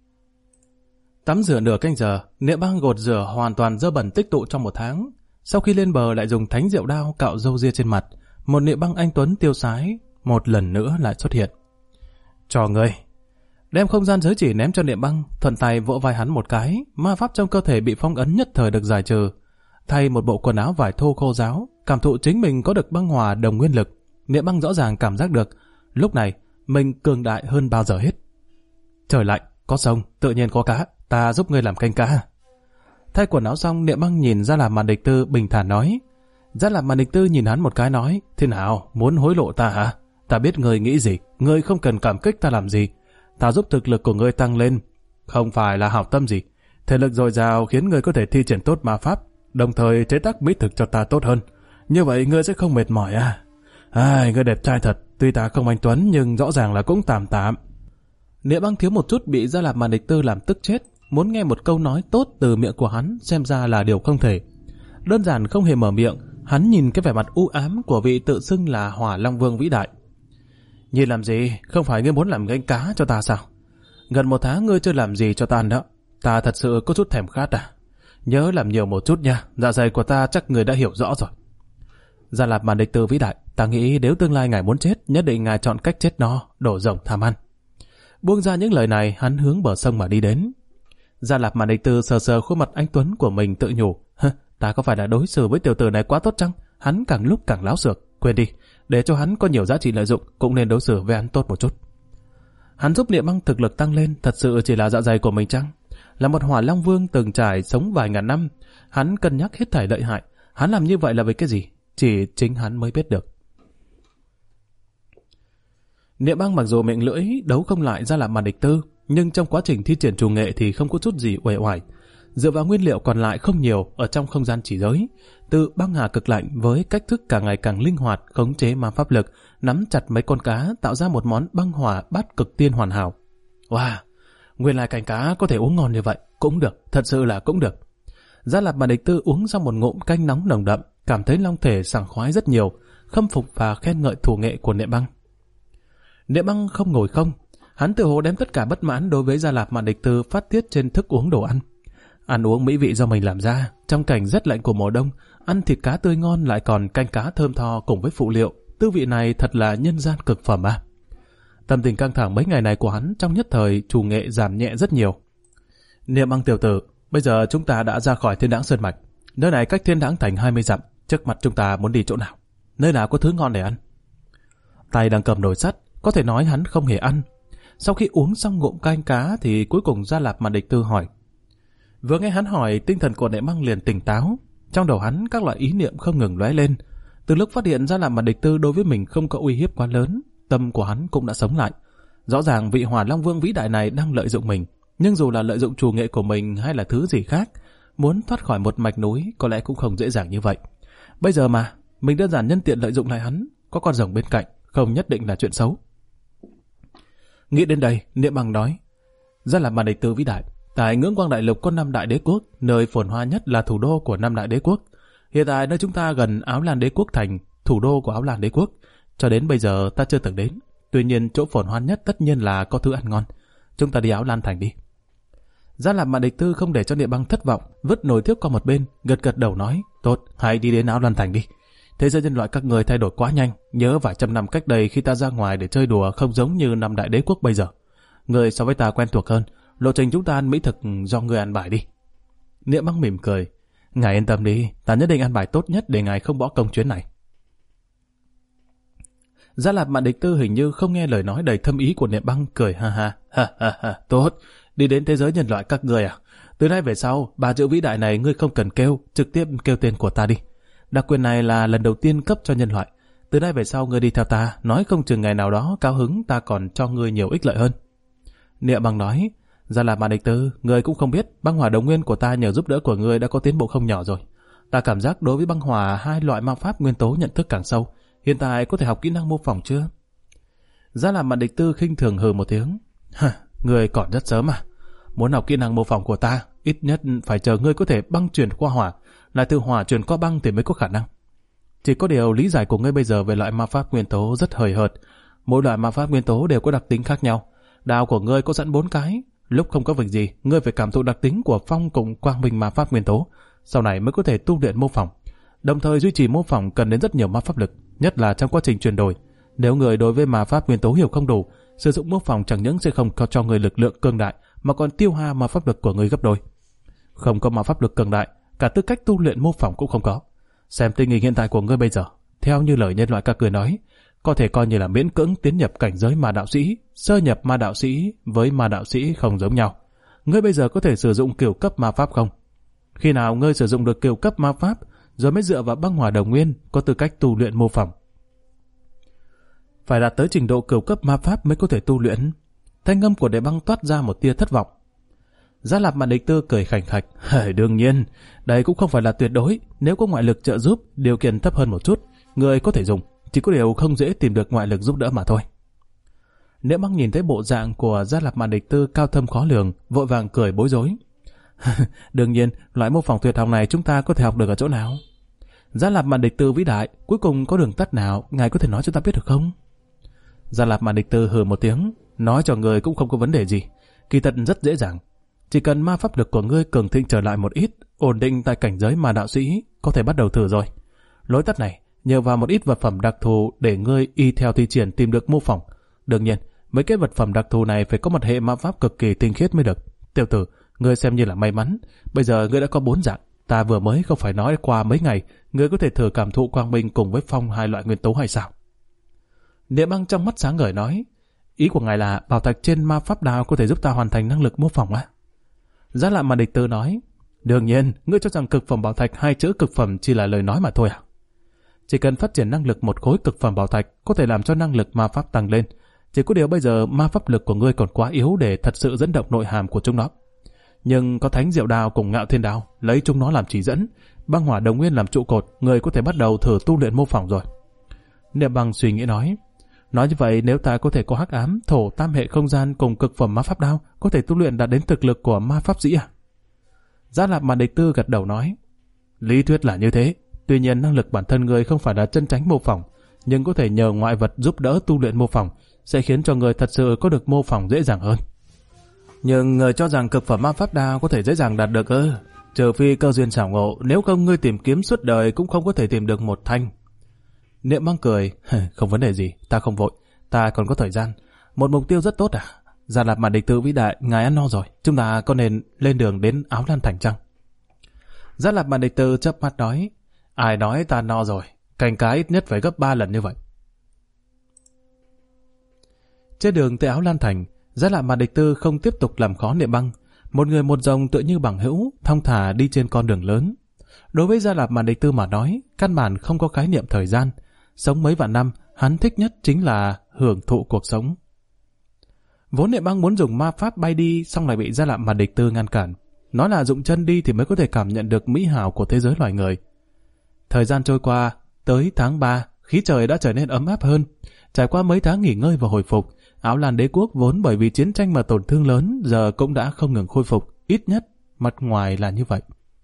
Tắm rửa nửa canh giờ, Niệm Băng gột rửa hoàn toàn dơ bẩn tích tụ trong một tháng. Sau khi lên bờ lại dùng thánh rượu đao cạo râu ria trên mặt, một Niệm Băng anh tuấn tiêu sái một lần nữa lại xuất hiện. Cho ngươi. Đem không gian giới chỉ ném cho Niệm Băng, thuận tay vỗ vai hắn một cái, ma pháp trong cơ thể bị phong ấn nhất thời được giải trừ. Thay một bộ quần áo vải thô khô ráo, cảm thụ chính mình có được băng hòa đồng nguyên lực, Niệm Băng rõ ràng cảm giác được, lúc này mình cường đại hơn bao giờ hết. Trời lạnh, có sông, tự nhiên có cá, ta giúp ngươi làm canh cá. Thay quần áo xong, Niệm Băng nhìn Gia Lạp Mạn Địch Tư bình thản nói. Gia Lạp Mạn Địch Tư nhìn hắn một cái nói, thế nào, muốn hối lộ ta hả? Ta biết ngươi nghĩ gì, ngươi không cần cảm kích ta làm gì. Ta giúp thực lực của ngươi tăng lên, không phải là hảo tâm gì. Thể lực dồi dào khiến ngươi có thể thi triển tốt ma pháp, đồng thời chế tác mỹ thực cho ta tốt hơn. Như vậy ngươi sẽ không mệt mỏi à? Ngươi đẹp trai thật, tuy ta không anh tuấn nhưng rõ ràng là cũng tạm tạm. Niệm Băng thiếu một chút bị Gia Lạp Mạn Địch Tư làm tức chết, muốn nghe một câu nói tốt từ miệng của hắn xem ra là điều không thể. Đơn giản không hề mở miệng, hắn nhìn cái vẻ mặt u ám của vị tự xưng là Hỏa Long Vương vĩ đại. Nhìn làm gì, không phải ngươi muốn làm canh cá cho ta sao? Gần một tháng ngươi chưa làm gì cho ta đó, ta thật sự có chút thèm khát à? Nhớ làm nhiều một chút nha, dạ dày của ta chắc người đã hiểu rõ rồi. Gia Lạp Mạn Địch Tư vĩ đại, ta nghĩ nếu tương lai ngài muốn chết, nhất định ngài chọn cách chết no, đổ rồng tham ăn. Buông ra những lời này, hắn hướng bờ sông mà đi đến. Gia Lạp Mạn Địch Tư sờ sờ khuôn mặt anh tuấn của mình tự nhủ, ta có phải là đối xử với tiểu tử này quá tốt chăng? Hắn càng lúc càng láo xược, quên đi, để cho hắn có nhiều giá trị lợi dụng, cũng nên đối xử với hắn tốt một chút. Hắn giúp Niệm Băng thực lực tăng lên, thật sự chỉ là dạ dày của mình chăng? Là một Hỏa Long Vương từng trải sống vài ngàn năm, hắn cân nhắc hết thảy lợi hại. Hắn làm như vậy là vì cái gì? Chỉ chính hắn mới biết được. Niệm Băng mặc dù miệng lưỡi đấu không lại Gia Lạp Mạn Địch Tư, nhưng trong quá trình thi triển trù nghệ thì không có chút gì uể oải. Dựa vào nguyên liệu còn lại không nhiều ở trong không gian chỉ giới, từ băng hà cực lạnh với cách thức càng ngày càng linh hoạt khống chế ma pháp lực, nắm chặt mấy con cá tạo ra một món băng hỏa bát cực tiên hoàn hảo. Wow, nguyên lai canh cá có thể uống ngon như vậy, cũng được, thật sự là cũng được. Gia Lạp Mạn Địch Tư uống xong một ngụm canh nóng nồng đậm, cảm thấy long thể sảng khoái rất nhiều, khâm phục và khen ngợi thủ nghệ của Niệm Băng. Niệm Băng không ngồi không, hắn tự hồ đem tất cả bất mãn đối với Gia Lạp Mạn Địch Tư phát tiết trên thức uống đồ ăn. Ăn uống mỹ vị do mình làm ra, trong cảnh rất lạnh của mùa đông, ăn thịt cá tươi ngon lại còn canh cá thơm tho cùng với phụ liệu, tư vị này thật là nhân gian cực phẩm à. Tâm tình căng thẳng mấy ngày này của hắn trong nhất thời trù nghệ giảm nhẹ rất nhiều. Niệm Băng tiểu tử, bây giờ chúng ta đã ra khỏi Thiên Đãng Sơn Mạch, nơi này cách Thiên Đãng Thành 20 dặm, trước mặt chúng ta muốn đi chỗ nào? Nơi nào có thứ ngon để ăn? Tay đang cầm nồi sắt, có thể nói hắn không hề ăn. Sau khi uống xong ngụm canh cá thì cuối cùng Gia Lạp Mạn Địch Tư hỏi: Vừa nghe hắn hỏi, tinh thần của Niệm Băng liền tỉnh táo. Trong đầu hắn các loại ý niệm không ngừng lóe lên. Từ lúc phát hiện ra là Mạn Địch Tư đối với mình không có uy hiếp quá lớn, tâm của hắn cũng đã sống lại. Rõ ràng vị Hỏa Long Vương vĩ đại này đang lợi dụng mình, nhưng dù là lợi dụng trù nghệ của mình hay là thứ gì khác, muốn thoát khỏi một mạch núi có lẽ cũng không dễ dàng như vậy. Bây giờ mà, mình đơn giản nhân tiện lợi dụng lại hắn, có con rồng bên cạnh, không nhất định là chuyện xấu. Nghĩ đến đây, Niệm Băng nói, ra là Mạn Địch Tư vĩ đại, tại Ngưỡng Quang Đại Lục có 5 đại đế quốc, nơi phồn hoa nhất là thủ đô của 5 đại đế quốc. Hiện tại nơi chúng ta gần Áo Lan Đế quốc thành, thủ đô của Áo Lan Đế quốc, cho đến bây giờ ta chưa từng đến. Tuy nhiên chỗ phồn hoa nhất tất nhiên là có thứ ăn ngon. Chúng ta đi Áo Lan thành đi. Ra làm Mạn Địch Tư không để cho Niệm Băng thất vọng, vứt nồi thiếp qua một bên, gật gật đầu nói, tốt, hãy đi đến Áo Lan thành đi. Thế giới nhân loại các người thay đổi quá nhanh, nhớ vài trăm năm cách đây khi ta ra ngoài để chơi đùa không giống như 5 đại đế quốc bây giờ. Người so với ta quen thuộc hơn, lộ trình chúng ta ăn mỹ thực do người ăn bài đi. Niệm Băng mỉm cười, ngài yên tâm đi, ta nhất định ăn bài tốt nhất để ngài không bỏ công chuyến này. Gia Lạp Mạn Địch Tư hình như không nghe lời nói đầy thâm ý của Niệm Băng, cười ha, tốt, đi đến thế giới nhân loại các người à? Từ nay về sau, 3 chữ vĩ đại này ngươi không cần kêu, trực tiếp kêu tên của ta đi. Đặc quyền này là lần đầu tiên cấp cho nhân loại. Từ nay về sau ngươi đi theo ta, nói không chừng ngày nào đó cao hứng ta còn cho ngươi nhiều ích lợi hơn. Niệm Băng nói, Gia Lạp Mạn Địch Tư, ngươi cũng không biết, băng hỏa đồng nguyên của ta nhờ giúp đỡ của ngươi đã có tiến bộ không nhỏ rồi. Ta cảm giác đối với băng hỏa hai loại ma pháp nguyên tố nhận thức càng sâu. Hiện tại có thể học kỹ năng mô phỏng chưa? Gia Lạp Mạn Địch Tư khinh thường hừ một tiếng. Ngươi còn rất sớm à? Muốn học kỹ năng mô phỏng của ta, ít nhất phải chờ ngươi có thể băng chuyển qua hỏa, lại từ hỏa chuyển qua băng thì mới có khả năng. Chỉ có điều lý giải của ngươi bây giờ về loại ma pháp nguyên tố rất hời hợt. Mỗi loại ma pháp nguyên tố đều có đặc tính khác nhau. Đao của ngươi có sẵn 4 cái. Lúc không có việc gì, ngươi phải cảm thụ đặc tính của phong cùng quang minh ma pháp nguyên tố. Sau này mới có thể tu luyện mô phỏng. Đồng thời duy trì mô phỏng cần đến rất nhiều ma pháp lực, nhất là trong quá trình chuyển đổi. Nếu người đối với ma pháp nguyên tố hiểu không đủ, sử dụng mô phỏng chẳng những sẽ không có cho người lực lượng cường đại, mà còn tiêu hao ma pháp lực của người gấp đôi. Không có ma pháp lực cường đại, cả tư cách tu luyện mô phỏng cũng không có. Xem tình hình hiện tại của ngươi bây giờ, theo như lời nhân loại các người nói, có thể coi như là miễn cưỡng tiến nhập cảnh giới ma đạo sĩ. Sơ nhập ma đạo sĩ với ma đạo sĩ không giống nhau. Ngươi bây giờ có thể sử dụng kiểu cấp ma pháp không? Khi nào ngươi sử dụng được kiểu cấp ma pháp, rồi mới dựa vào băng hỏa đồng nguyên có tư cách tu luyện mô phỏng. Phải đạt tới trình độ kiểu cấp ma pháp mới có thể tu luyện. Thanh âm của Đệ Băng toát ra một tia thất vọng. Gia Lạp Mạn Địch Tư cười khành khạch. Đương nhiên, đây cũng không phải là tuyệt đối. Nếu có ngoại lực trợ giúp, điều kiện thấp hơn một chút, người có thể dùng. Chỉ có điều không dễ tìm được ngoại lực giúp đỡ mà thôi. Niệm Băng nhìn thấy bộ dạng của Gia Lạp Mạn Địch Tư cao thâm khó lường, vội vàng cười bối rối. Đương nhiên, loại mô phỏng tuyệt học này chúng ta có thể học được ở chỗ nào? Gia Lạp Mạn Địch Tư vĩ đại, cuối cùng có đường tắt nào, ngài có thể nói cho ta biết được không? Gia Lạp Mạn Địch Tư hừ một tiếng, nói cho người cũng không có vấn đề gì. Kỳ thật rất dễ dàng. Chỉ cần ma pháp lực của ngươi cường thịnh trở lại một ít, ổn định tại cảnh giới ma đạo sĩ, có thể bắt đầu thử rồi. Lối tắt này, nhờ vào một ít vật phẩm đặc thù để ngươi y theo thi triển tìm được mô phỏng. Đương nhiên, mấy cái vật phẩm đặc thù này phải có một hệ ma pháp cực kỳ tinh khiết mới được. Tiểu tử, ngươi xem như là may mắn. Bây giờ ngươi đã có 4 dạng. Ta vừa mới không phải nói qua mấy ngày, ngươi có thể thử cảm thụ quang minh cùng với phong hai loại nguyên tố hay sao? Niệm Băng trong mắt sáng ngời nói, ý của ngài là bảo thạch trên ma pháp đao có thể giúp ta hoàn thành năng lực mô phỏng á? Gia Lạp Mạn Địch Tư nói, đương nhiên, ngươi cho rằng cực phẩm bảo thạch 2 chữ cực phẩm chỉ là lời nói mà thôi à? Chỉ cần phát triển năng lực một khối cực phẩm bảo thạch có thể làm cho năng lực ma pháp tăng lên. Chỉ có điều bây giờ ma pháp lực của ngươi còn quá yếu để thật sự dẫn động nội hàm của chúng nó. Nhưng có Thánh Diệu Đao cùng Ngạo Thiên Đao, lấy chúng nó làm chỉ dẫn, băng hỏa đồng nguyên làm trụ cột, ngươi có thể bắt đầu thử tu luyện mô phỏng rồi. Niệm Băng suy nghĩ nói như vậy nếu ta có thể có hắc ám, thổ, tam hệ không gian cùng cực phẩm ma pháp đao, có thể tu luyện đạt đến thực lực của ma pháp sĩ à? Gia Lạp Mạn Địch Tư gật đầu nói, lý thuyết là như thế. Tuy nhiên năng lực bản thân người không phải là chân chánh mô phỏng, nhưng có thể nhờ ngoại vật giúp đỡ tu luyện mô phỏng, sẽ khiến cho người thật sự có được mô phỏng dễ dàng hơn. Nhưng người cho rằng cực phẩm ma pháp đao có thể dễ dàng đạt được ư? Trừ phi cơ duyên xảo ngộ, nếu không ngươi tìm kiếm suốt đời cũng không có thể tìm được một thanh. Niệm Băng cười, không vấn đề gì, ta không vội, ta còn có thời gian. Một mục tiêu rất tốt à? Gia Lạp Mạn Địch Tư vĩ đại, ngài ăn no rồi, chúng ta có nên lên đường đến Áo Lan thành chăng? Gia Lạp Mạn Địch Tư chớp mắt nói, ai nói ta no rồi, cành cá ít nhất phải gấp 3 lần như vậy. Trên đường tới Áo Lan thành, Gia Lạp Mạn Địch Tư không tiếp tục làm khó Niệm Băng, Một người một dòng tựa như bằng hữu, thong thả đi trên con đường lớn. Đối với Gia Lạp Mạn Địch Tư mà nói, căn bản không có khái niệm thời gian. Sống mấy vạn năm, hắn thích nhất chính là hưởng thụ cuộc sống. Vốn Niệm Băng muốn dùng ma pháp bay đi, xong lại bị Gia Lạp Mạn Địch Tư ngăn cản. Nói là dụng chân đi thì mới có thể cảm nhận được mỹ hảo của thế giới loài người. Thời gian trôi qua, tới tháng 3, khí trời đã trở nên ấm áp hơn. Trải qua mấy tháng nghỉ ngơi và hồi phục, Áo Lan Đế quốc vốn bởi vì chiến tranh mà tổn thương lớn giờ cũng đã không ngừng khôi phục, ít nhất mặt ngoài là như vậy.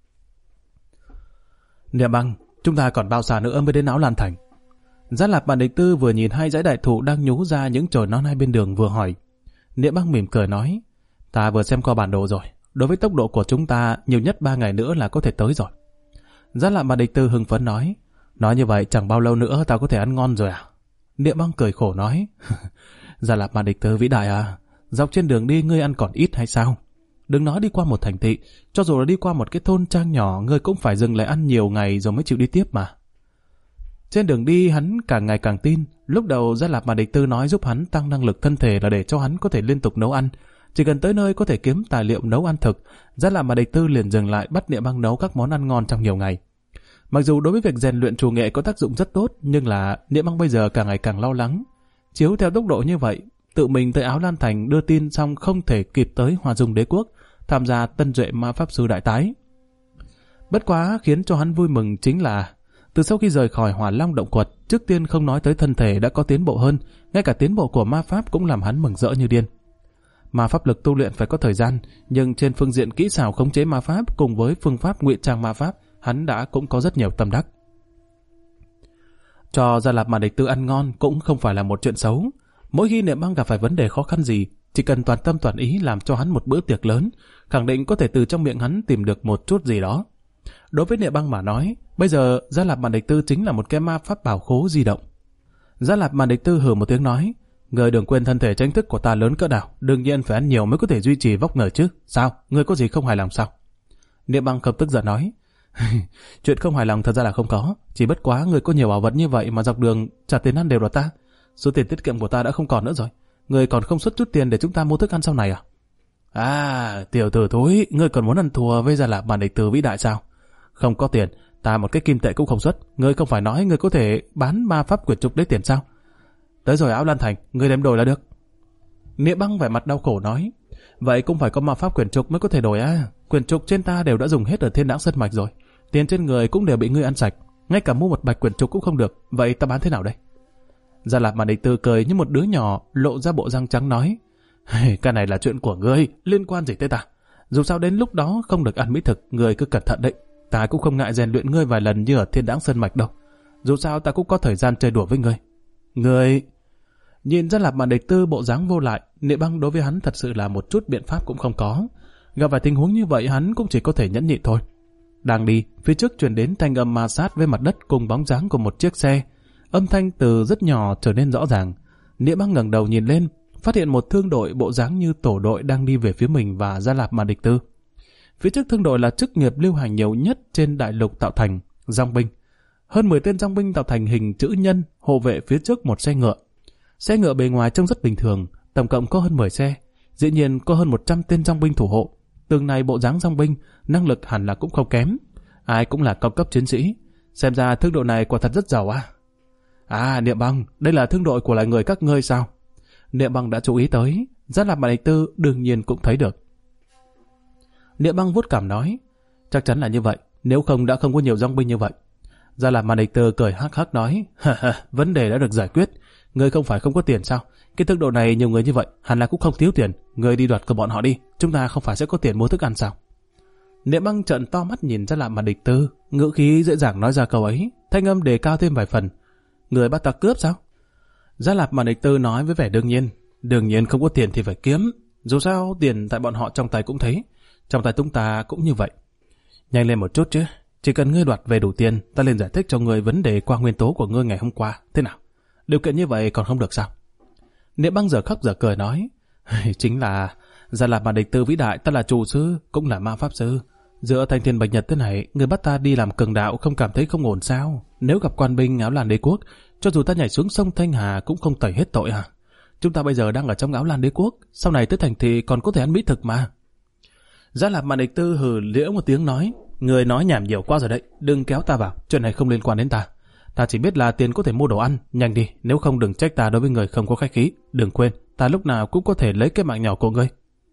Niệm Băng, chúng ta còn bao xa nữa mới đến Áo Lan thành? Gia Lạp Mạn Địch Tư vừa nhìn hai dãy đại thụ đang nhú ra những chồi non hai bên đường vừa hỏi. Niệm Băng mỉm cười nói, ta vừa xem qua bản đồ rồi, đối với tốc độ của chúng ta nhiều nhất 3 ngày nữa là có thể tới rồi. Gia Lạp Mạn Địch Tư hưng phấn nói như vậy chẳng bao lâu nữa ta có thể ăn ngon rồi à? Niệm Băng cười khổ nói, Gia Lạp Mạn Địch Tư vĩ đại à, dọc trên đường đi ngươi ăn còn ít hay sao? Đừng nói đi qua một thành thị, cho dù là đi qua một cái thôn trang nhỏ, ngươi cũng phải dừng lại ăn nhiều ngày rồi mới chịu đi tiếp mà. Trên đường đi hắn càng ngày càng tin. Lúc đầu Gia Lạp Mạn Địch Tư nói giúp hắn tăng năng lực thân thể là để cho hắn có thể liên tục nấu ăn. Chỉ cần tới nơi có thể kiếm tài liệu nấu ăn thực, Gia Lạp Mạn Địch Tư liền dừng lại bắt Niệm Băng nấu các món ăn ngon trong nhiều ngày. Mặc dù đối với việc rèn luyện chủ nghệ có tác dụng rất tốt, nhưng là Niệm Băng bây giờ càng ngày càng lo lắng. Chiếu theo tốc độ như vậy, tự mình tới Áo Lan thành đưa tin xong không thể kịp tới Hoa Dung Đế quốc tham gia tân duệ ma pháp sư đại tái. Bất quá khiến cho hắn vui mừng chính là từ sau khi rời khỏi Hỏa Long động quật, trước tiên không nói tới thân thể đã có tiến bộ hơn, ngay cả tiến bộ của ma pháp cũng làm hắn mừng rỡ như điên. Ma pháp lực tu luyện phải có thời gian, nhưng trên phương diện kỹ xảo khống chế ma pháp cùng với phương pháp ngụy trang ma pháp, hắn đã cũng có rất nhiều tâm đắc. Cho Gia Lạp Mạn Địch Tư ăn ngon cũng không phải là một chuyện xấu. Mỗi khi Niệm Băng gặp phải vấn đề khó khăn gì, chỉ cần toàn tâm toàn ý làm cho hắn một bữa tiệc lớn, khẳng định có thể từ trong miệng hắn tìm được một chút gì đó. Đối với Niệm Băng mà nói, bây giờ Gia Lạp Mạn Địch Tư chính là một cái ma pháp bảo khố di động. Gia Lạp Mạn Địch Tư hừ một tiếng nói, ngươi đừng quên thân thể tranh thức của ta lớn cỡ nào, đương nhiên phải ăn nhiều mới có thể duy trì vóc người chứ. Sao? Ngươi có gì không hài lòng sao? Niệm Băng không tức giận nói, chuyện không hài lòng thật ra là không có, chỉ bất quá ngươi có nhiều bảo vật như vậy mà dọc đường trả tiền ăn đều là ta. Số tiền tiết kiệm của ta đã không còn nữa rồi, ngươi còn không xuất chút tiền để chúng ta mua thức ăn sau này à? À, tiểu tử thối, ngươi còn muốn ăn thua với Gia Lạp Mạn Địch Tư vĩ đại sao? Không có tiền, ta một cái kim tệ cũng không xuất, ngươi không phải nói ngươi có thể bán ma pháp quyển trục lấy tiền sao? Tới rồi Áo Lan thành, ngươi đem đổi là được. Niệm Băng vẻ mặt đau khổ nói, vậy cũng phải có ma pháp quyển trục mới có thể đổi à? Quyển trục trên ta đều đã dùng hết ở Thiên Đãng Sơn Mạch rồi, tiền trên người cũng đều bị ngươi ăn sạch, ngay cả mua một bạch quyển trục cũng không được, vậy ta bán thế nào đây? Gia Lạp Mạn Địch Tư cười như một đứa nhỏ, lộ ra bộ răng trắng nói, cái này là chuyện của ngươi, liên quan gì tới ta? Dù sao đến lúc đó không được ăn mỹ thực, ngươi cứ cẩn thận đấy. Ta cũng không ngại rèn luyện ngươi vài lần như ở Thiên Đãng Sơn Mạch đâu. Dù sao ta cũng có thời gian chơi đùa với ngươi. Ngươi... Nhìn Gia Lạp Mạn Địch Tư bộ dáng vô lại, Niệm Băng đối với hắn thật sự là một chút biện pháp cũng không có. Gặp phải tình huống như vậy hắn cũng chỉ có thể nhẫn nhịn thôi. Đang đi, phía trước truyền đến thanh âm ma sát với mặt đất cùng bóng dáng của một chiếc xe. Âm thanh từ rất nhỏ trở nên rõ ràng. Niệm Băng ngẩng đầu nhìn lên, phát hiện một thương đội bộ dáng như tổ đội đang đi về phía mình và Gia Lạp Mạn Địch Tư. Phía trước thương đội là chức nghiệp lưu hành nhiều nhất trên đại lục tạo thành, dòng binh. Hơn 10 tên dòng binh tạo thành hình chữ nhân, hộ vệ phía trước một xe ngựa. Xe ngựa bề ngoài trông rất bình thường, tổng cộng có hơn 10 xe. Dĩ nhiên có hơn 100 tên dòng binh thủ hộ. Từng này bộ dáng dòng binh, năng lực hẳn là cũng không kém. Ai cũng là cao cấp chiến sĩ. Xem ra thương đội này quả thật rất giàu à. À, Niệm Băng, đây là thương đội của loài người các ngươi sao? Niệm Băng đã chú ý tới, Gia Lạp Mạn Địch Tư đương nhiên cũng thấy được. Niệm Băng vuốt cằm nói, chắc chắn là như vậy, nếu không đã không có nhiều dòng binh như vậy. Gia Lạp Mạn Địch Tư cười hắc hắc nói, vấn đề đã được giải quyết, ngươi không phải không có tiền sao? Cái thương đội này nhiều người như vậy, hẳn là cũng không thiếu tiền, ngươi đi đoạt của bọn họ đi, chúng ta không phải sẽ có tiền mua thức ăn sao? Niệm Băng trợn to mắt nhìn Gia Lạp Mạn Địch Tư, ngữ khí dễ dàng nói ra câu ấy, thanh âm đề cao thêm vài phần. Người bắt ta cướp sao? Gia Lạp Mạn Địch Tư nói với vẻ đương nhiên không có tiền thì phải kiếm, dù sao tiền tại bọn họ trong tay cũng thế, trong tay chúng ta cũng như vậy. Nhanh lên một chút chứ, chỉ cần ngươi đoạt về đủ tiền, ta liền giải thích cho ngươi vấn đề qua nguyên tố của ngươi ngày hôm qua, thế nào? Điều kiện như vậy còn không được sao? Niệm Băng giờ khóc giờ cười nói, chính là Gia Lạp Mạn Địch Tư vĩ đại, ta là chủ sư, cũng là ma pháp sư. Giữa thanh thiên bạch nhật thế này, người bắt ta đi làm cường đạo không cảm thấy không ổn sao? Nếu gặp quan binh Áo Lan Đế quốc, cho dù ta nhảy xuống sông Thanh Hà cũng không tẩy hết tội à? Chúng ta bây giờ đang ở trong Áo Lan Đế quốc, sau này tới thành thị còn có thể ăn mỹ thực mà. Gia Lạp Mạn Địch Tư hừ liễu một tiếng nói, người nói nhảm nhiều quá rồi đấy, đừng kéo ta vào, chuyện này không liên quan đến ta. Ta chỉ biết là tiền có thể mua đồ ăn, nhanh đi, nếu không đừng trách ta đối với người không có khách khí. Đừng quên, ta lúc nào cũng có thể lấy cái mạng nhỏ của ngươi.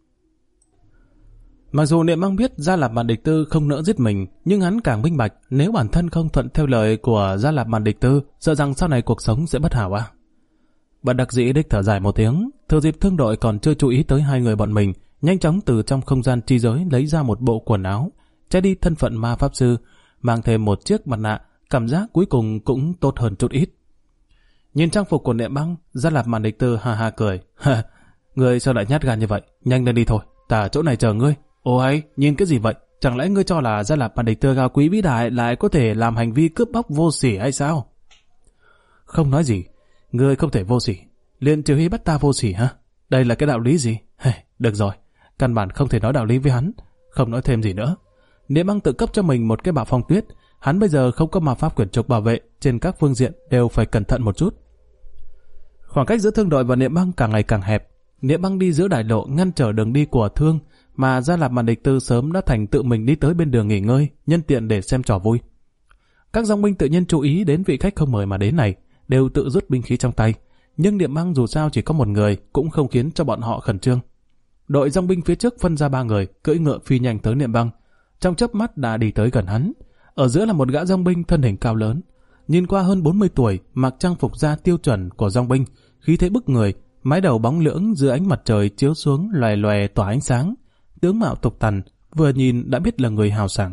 Mặc dù Niệm Băng biết Gia Lạp Mạn Địch Tư không nỡ giết mình, nhưng hắn càng minh bạch nếu bản thân không thuận theo lời của Gia Lạp Mạn Địch Tư, sợ rằng sau này cuộc sống sẽ bất hảo à. Bất đắc dĩ đích thở dài một tiếng, thừa dịp thương đội còn chưa chú ý tới hai người bọn mình, nhanh chóng từ trong không gian chi giới lấy ra một bộ quần áo, che đi thân phận ma pháp sư, mang thêm một chiếc mặt nạ, cảm giác cuối cùng cũng tốt hơn chút ít. Nhìn trang phục của Niệm Băng, Gia Lạp Mạn Địch Tư ha ha cười, ngươi sao lại nhát gan như vậy, nhanh lên đi thôi, ta ở chỗ này chờ ngươi. Ôi, nhìn cái gì vậy? Chẳng lẽ ngươi cho là Gia Lạp Mạn Địch Tư cao quý vĩ đại lại có thể làm hành vi cướp bóc vô sỉ hay sao? Không nói gì, ngươi không thể vô sỉ, liền trừ hy bắt ta vô sỉ hả? Đây là cái đạo lý gì? Được rồi, căn bản không thể nói đạo lý với hắn, không nói thêm gì nữa. Niệm Băng tự cấp cho mình một cái bạo phong tuyết, hắn bây giờ không có ma pháp quyển trục bảo vệ, trên các phương diện đều phải cẩn thận một chút. Khoảng cách giữa thương đội và Niệm Băng càng ngày càng hẹp. Niệm Băng đi giữa đại lộ ngăn trở đường đi của thương, mà Gia Lạp Mạn Địch Tư sớm đã thành tự mình đi tới bên đường nghỉ ngơi, nhân tiện để xem trò vui. Các dòng binh tự nhiên chú ý đến vị khách không mời mà đến này, đều tự rút binh khí trong tay, nhưng Niệm Băng dù sao chỉ có một người cũng không khiến cho bọn họ khẩn trương. Đội dòng binh phía trước phân ra 3 người, cưỡi ngựa phi nhanh tới Niệm Băng, trong chớp mắt đã đi tới gần hắn. Ở giữa là một gã dòng binh thân hình cao lớn, nhìn qua hơn 40 tuổi, mặc trang phục da tiêu chuẩn của dòng binh, khí thế bức người, mái đầu bóng lưỡng dưới ánh mặt trời chiếu xuống lòe lòe tỏa ánh sáng, tướng mạo tục tằn, vừa nhìn đã biết là người hào sảng.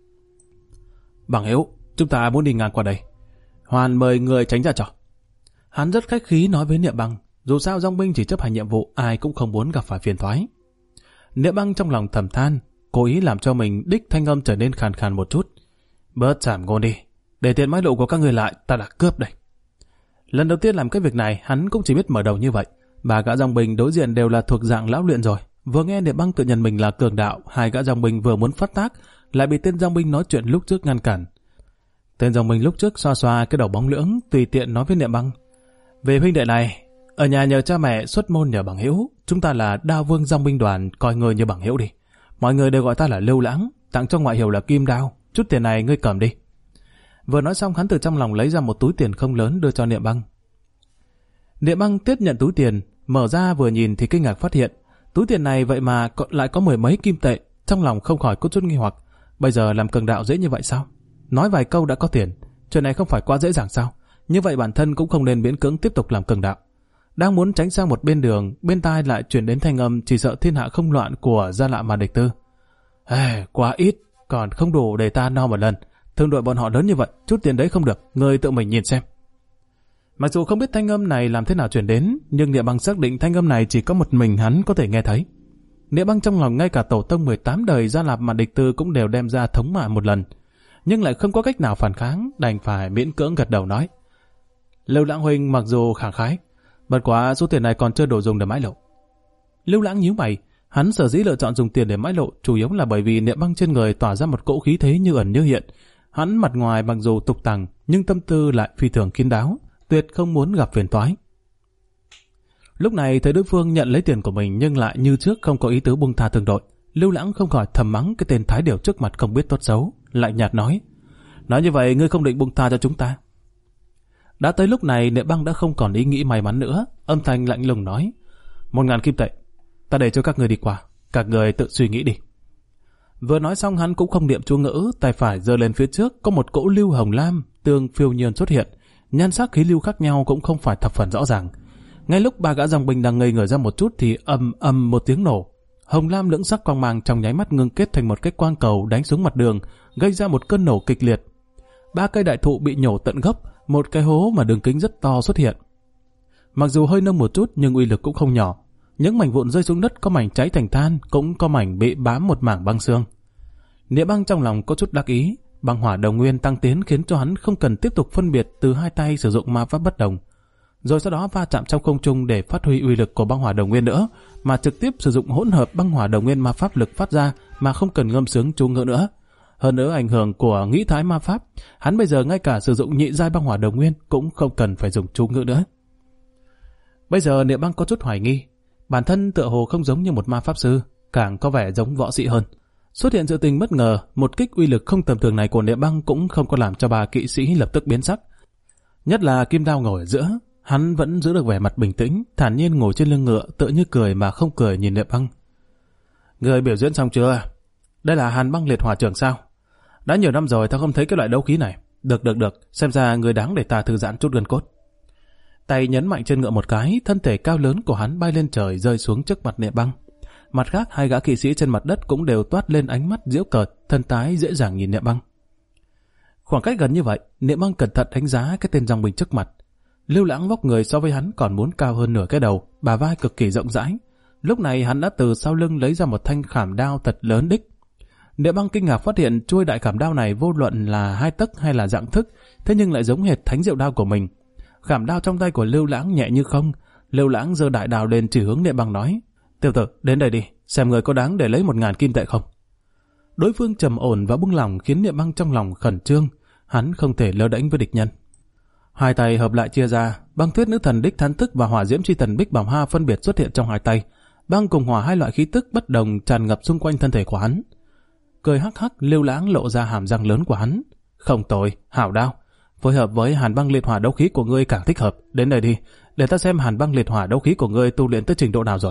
Bằng hữu, chúng ta muốn đi ngang qua đây, Hoàn mời người tránh ra trò. Hắn rất khách khí nói với Niệm Băng, dù sao dòng binh chỉ chấp hành nhiệm vụ, ai cũng không muốn gặp phải phiền toái. Niệm Băng trong lòng thầm than, cố ý làm cho mình đích thanh âm trở nên khàn khàn một chút. Bớt giảm ngôn đi, để tiền mái lộ của các người lại, ta đã cướp đây. Lần đầu tiên làm cái việc này, hắn cũng chỉ biết mở đầu như vậy. 3 gã dòng binh đối diện đều là thuộc dạng lão luyện rồi. Vừa nghe Niệm Băng tự nhận mình là cường đạo, 2 gã dòng binh vừa muốn phát tác, lại bị tên dòng binh nói chuyện lúc trước ngăn cản. Tên dòng binh lúc trước xoa xoa cái đầu bóng lưỡng, tùy tiện nói với Niệm Băng: về huynh đệ này, ở nhà nhờ cha mẹ, xuất môn nhờ bằng hữu, chúng ta là Đao Vương dòng binh đoàn, coi người như bằng hữu đi. Mọi người đều gọi ta là Lưu Lãng, tặng cho ngoại hiệu là Kim Đao, chút tiền này ngươi cầm đi. Vừa nói xong, hắn từ trong lòng lấy ra một túi tiền không lớn đưa cho Niệm Băng. Niệm Băng tiếp nhận túi tiền, mở ra vừa nhìn thì kinh ngạc phát hiện túi tiền này vậy mà lại có 10 mấy kim tệ. Trong lòng không khỏi có chút nghi hoặc, bây giờ làm cường đạo dễ như vậy sao? Nói vài câu đã có tiền, chuyện này không phải quá dễ dàng sao? Như vậy bản thân cũng không nên miễn cưỡng tiếp tục làm cường đạo. Đang muốn tránh sang một bên đường, bên tai lại truyền đến thanh âm chỉ sợ thiên hạ không loạn của Gia Lạp Mạn Địch Tư. Quá ít, còn không đủ để ta no một lần. Thương đội bọn họ lớn như vậy, chút tiền đấy không được, ngươi tự mình nhìn xem. Mặc dù không biết thanh âm này làm thế nào truyền đến, nhưng Niệm Băng xác định thanh âm này chỉ có một mình hắn có thể nghe thấy. Niệm Băng trong lòng ngay cả tổ tông 18 đời Gia Lạp Mạn Địch Tư cũng đều đem ra thống mạ một lần, nhưng lại không có cách nào phản kháng, đành phải miễn cưỡng gật đầu nói: Lưu Lãng huynh mặc dù khẳng khái, bất quá số tiền này còn chưa đủ dùng để mãi lộ. Lưu Lãng nhíu mày, hắn sở dĩ lựa chọn dùng tiền để mãi lộ chủ yếu là bởi vì Niệm Băng trên người tỏa ra một cỗ khí thế như ẩn như hiện. Hắn mặt ngoài mặc dù tục tằng, nhưng tâm tư lại phi thường kín đáo, tuyệt không muốn gặp phiền toái. Lúc này thấy đối phương nhận lấy tiền của mình nhưng lại như trước không có ý tứ buông tha thương đội, Lưu Lãng không khỏi thầm mắng cái tên thái điểu trước mặt không biết tốt xấu, lạnh nhạt nói: nói như vậy ngươi không định buông tha cho chúng ta? Đã tới lúc này, Niệm Băng đã không còn ý nghĩ may mắn nữa, âm thanh lạnh lùng nói: 1000 kim tệ, ta để cho các người đi qua, các người tự suy nghĩ đi. Vừa nói xong hắn cũng không niệm chú ngữ, tay phải giơ lên phía trước, có một cỗ lưu hồng lam tương phiêu nhiên xuất hiện, nhan sắc khí lưu khác nhau cũng không phải thập phần rõ ràng. Ngay lúc 3 gã dòng binh đang ngây người ra một chút thì ầm ầm một tiếng nổ, hồng lam lưỡng sắc quang mang trong nháy mắt ngưng kết thành một cái quang cầu đánh xuống mặt đường, gây ra một cơn nổ kịch liệt. 3 cây đại thụ bị nhổ tận gốc, một cái hố mà đường kính rất to xuất hiện. Mặc dù hơi nông một chút nhưng uy lực cũng không nhỏ. Những mảnh vụn rơi xuống đất có mảnh cháy thành than, cũng có mảnh bị bám một mảng băng xương. Niệm Băng trong lòng có chút đắc ý, băng hỏa đồng nguyên tăng tiến khiến cho hắn không cần tiếp tục phân biệt từ hai tay sử dụng ma pháp bất đồng, rồi sau đó va chạm trong không trung để phát huy uy lực của băng hỏa đồng nguyên nữa, mà trực tiếp sử dụng hỗn hợp băng hỏa đồng nguyên ma pháp lực phát ra mà không cần ngâm sướng chú ngữ nữa. Hơn nữa ảnh hưởng của nghĩ thái ma pháp, hắn bây giờ ngay cả sử dụng nhị giai băng hỏa đồng nguyên cũng không cần phải dùng chú ngữ nữa. Bây giờ Niệm Băng có chút hoài nghi, bản thân tựa hồ không giống như một ma pháp sư, càng có vẻ giống võ sĩ hơn. Xuất hiện sự tình bất ngờ, một kích uy lực không tầm thường này của Niệm Băng cũng không có làm cho bà kỵ sĩ lập tức biến sắc. Nhất là Kim Đao ngồi ở giữa, hắn vẫn giữ được vẻ mặt bình tĩnh, thản nhiên ngồi trên lưng ngựa, tựa như cười mà không cười nhìn Niệm Băng. Người biểu diễn xong chưa? Đây là Hàn Băng Liệt Hỏa Trưởng sao? Đã nhiều năm rồi ta không thấy cái loại đấu khí này. Được, xem ra người đáng để ta thư giãn chút gân cốt. Tay nhấn mạnh trên ngựa một cái, thân thể cao lớn của hắn bay lên trời rơi xuống trước mặt Niệm Băng. Mặt khác, hai gã kỵ sĩ trên mặt đất cũng đều toát lên ánh mắt giễu cợt, thân tái dễ dàng nhìn Niệm Băng. Khoảng cách gần như vậy, Niệm Băng cẩn thận đánh giá cái tên dòng binh trước mặt. Lưu Lãng vóc người so với hắn còn muốn cao hơn nửa cái đầu, bả vai cực kỳ rộng rãi. Lúc này hắn đã từ sau lưng lấy ra một thanh khảm đao thật lớn đích. Niệm Băng kinh ngạc phát hiện chuôi đại khảm đao này vô luận là 2 tấc hay là dạng thức, thế nhưng lại giống hệt thánh diệu đao của mình. Khảm đao trong tay của Lưu Lãng nhẹ như không. Lưu Lãng giơ đại đao lên chỉ hướng Niệm Băng nói: "Tiểu tử, đến đây đi, xem người có đáng để lấy 1000 kim tệ không." Đối phương trầm ổn và buông lỏng khiến Niệm Băng trong lòng khẩn trương, hắn không thể lơ đễnh với địch nhân. Hai tay hợp lại chia ra, Băng Tuyết Nữ Thần đích thán tức và Hỏa Diễm Chi Thần Bích Bảo Ha phân biệt xuất hiện trong hai tay. Băng cùng hỏa hai loại khí tức bất đồng tràn ngập xung quanh thân thể của hắn. Cười hắc hắc, Lưu Lãng lộ ra hàm răng lớn của hắn. "Không tồi, hảo đao. Phối hợp với Hàn Băng Liệt Hỏa đấu khí của ngươi càng thích hợp. Đến đây đi, để ta xem Hàn Băng Liệt Hỏa đấu khí của ngươi tu luyện tới trình độ nào rồi."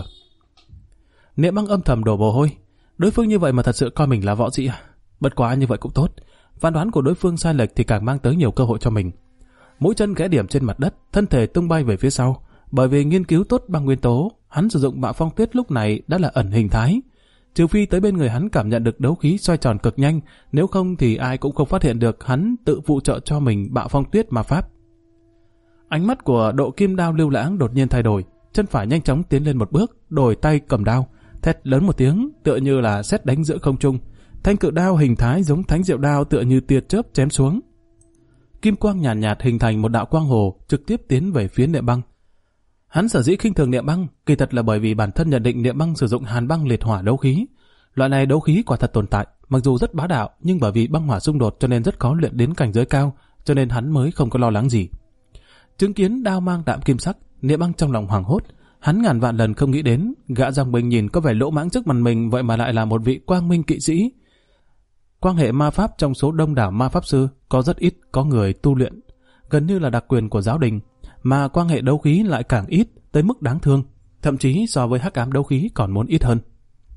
Niệm Băng âm thầm đổ mồ hôi. Đối phương như vậy mà thật sự coi mình là võ sĩ à? Bất quá như vậy cũng tốt. Phán đoán của đối phương sai lệch thì càng mang tới nhiều cơ hội cho mình. Mũi chân ghé điểm trên mặt đất, thân thể tung bay về phía sau. Bởi vì nghiên cứu tốt băng nguyên tố, hắn sử dụng Bạo Phong Tuyết lúc này đã là ẩn hình thái. Trừ phi tới bên người hắn cảm nhận được đấu khí xoay tròn cực nhanh, nếu không thì ai cũng không phát hiện được hắn tự phụ trợ cho mình Bạo Phong Tuyết ma pháp. Ánh mắt của Độ Kim Đao Lưu Lãng đột nhiên thay đổi, chân phải nhanh chóng tiến lên một bước, đổi tay cầm đao, thét lớn một tiếng, tựa như là sét đánh giữa không trung. Thanh cự đao hình thái giống thánh diệu đao tựa như tia chớp chém xuống. Kim quang nhàn nhạt hình thành một đạo quang hồ, trực tiếp tiến về phía Niệm Băng. Hắn sở dĩ khinh thường Niệm Băng, kỳ thật là bởi vì bản thân nhận định Niệm Băng sử dụng Hàn Băng Liệt Hỏa đấu khí. Loại này đấu khí quả thật tồn tại, mặc dù rất bá đạo, nhưng bởi vì băng hỏa xung đột cho nên rất khó luyện đến cảnh giới cao, cho nên hắn mới không có lo lắng gì. Chứng kiến đao mang đạm kim sắc, Niệm Băng trong lòng hoảng hốt. Hắn ngàn vạn lần không nghĩ đến, gã dòng binh nhìn có vẻ lỗ mãng trước mặt mình, vậy mà lại là một vị quang minh kỵ sĩ. Quan hệ ma pháp trong số đông đảo ma pháp sư có rất ít có người tu luyện, gần như là đặc quyền của giáo đình, mà quan hệ đấu khí lại càng ít tới mức đáng thương, thậm chí so với hắc ám đấu khí còn muốn ít hơn.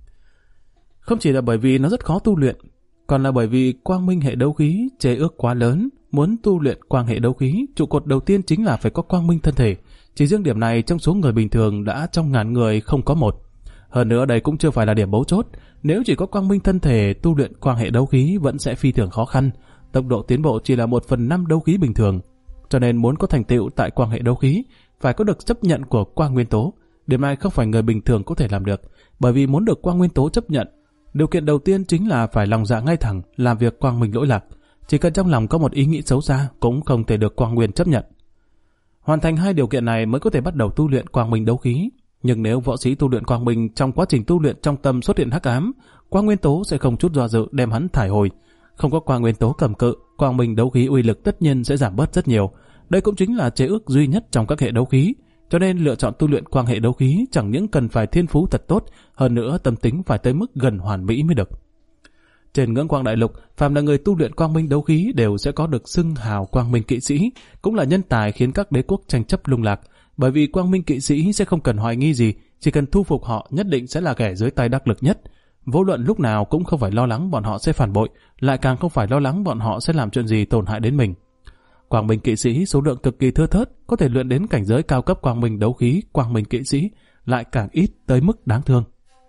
Không chỉ là bởi vì nó rất khó tu luyện, còn là bởi vì quang minh hệ đấu khí chế ước quá lớn. Muốn tu luyện quang hệ đấu khí, trụ cột đầu tiên chính là phải có quang minh thân thể. Chỉ riêng điểm này trong số người bình thường đã trong ngàn người không có một. Hơn nữa đây cũng chưa phải là điểm mấu chốt. Nếu chỉ có quang minh thân thể, tu luyện quang hệ đấu khí vẫn sẽ phi thường khó khăn. Tốc độ tiến bộ chỉ là 1/5 đấu khí bình thường. Cho nên muốn có thành tựu tại quang hệ đấu khí, phải có được chấp nhận của quang nguyên tố. Điểm này không phải người bình thường có thể làm được, bởi vì muốn được quang nguyên tố chấp nhận, điều kiện đầu tiên chính là phải lòng dạ ngay thẳng, làm việc quang minh lỗi lạc. Chỉ cần trong lòng có một ý nghĩ xấu xa cũng không thể được quang nguyên chấp nhận. Hoàn thành hai điều kiện này mới có thể bắt đầu tu luyện quang minh đấu khí. Nhưng nếu võ sĩ tu luyện quang minh trong quá trình tu luyện trong tâm xuất hiện hắc ám, quang nguyên tố sẽ không chút do dự đem hắn thải hồi. Không có quang nguyên tố cầm cự, quang minh đấu khí uy lực tất nhiên sẽ giảm bớt rất nhiều. Đây cũng chính là chế ước duy nhất trong các hệ đấu khí. Cho nên lựa chọn tu luyện quang hệ đấu khí chẳng những cần phải thiên phú thật tốt, hơn nữa tâm tính phải tới mức gần hoàn mỹ mới được. Trên ngưỡng quang đại lục, phàm là người tu luyện quang minh đấu khí đều sẽ có được xưng hào quang minh kỵ sĩ, cũng là nhân tài khiến các đế quốc tranh chấp lung lạc. Bởi vì quang minh kỵ sĩ sẽ không cần hoài nghi gì, chỉ cần thu phục họ nhất định sẽ là kẻ dưới tay đắc lực nhất. Vô luận lúc nào cũng không phải lo lắng bọn họ sẽ phản bội, lại càng không phải lo lắng bọn họ sẽ làm chuyện gì tổn hại đến mình. Quang minh kỵ sĩ số lượng cực kỳ thưa thớt, có thể luyện đến cảnh giới cao cấp quang minh đấu khí, quang minh kỵ sĩ lại càng ít tới mức đáng thương.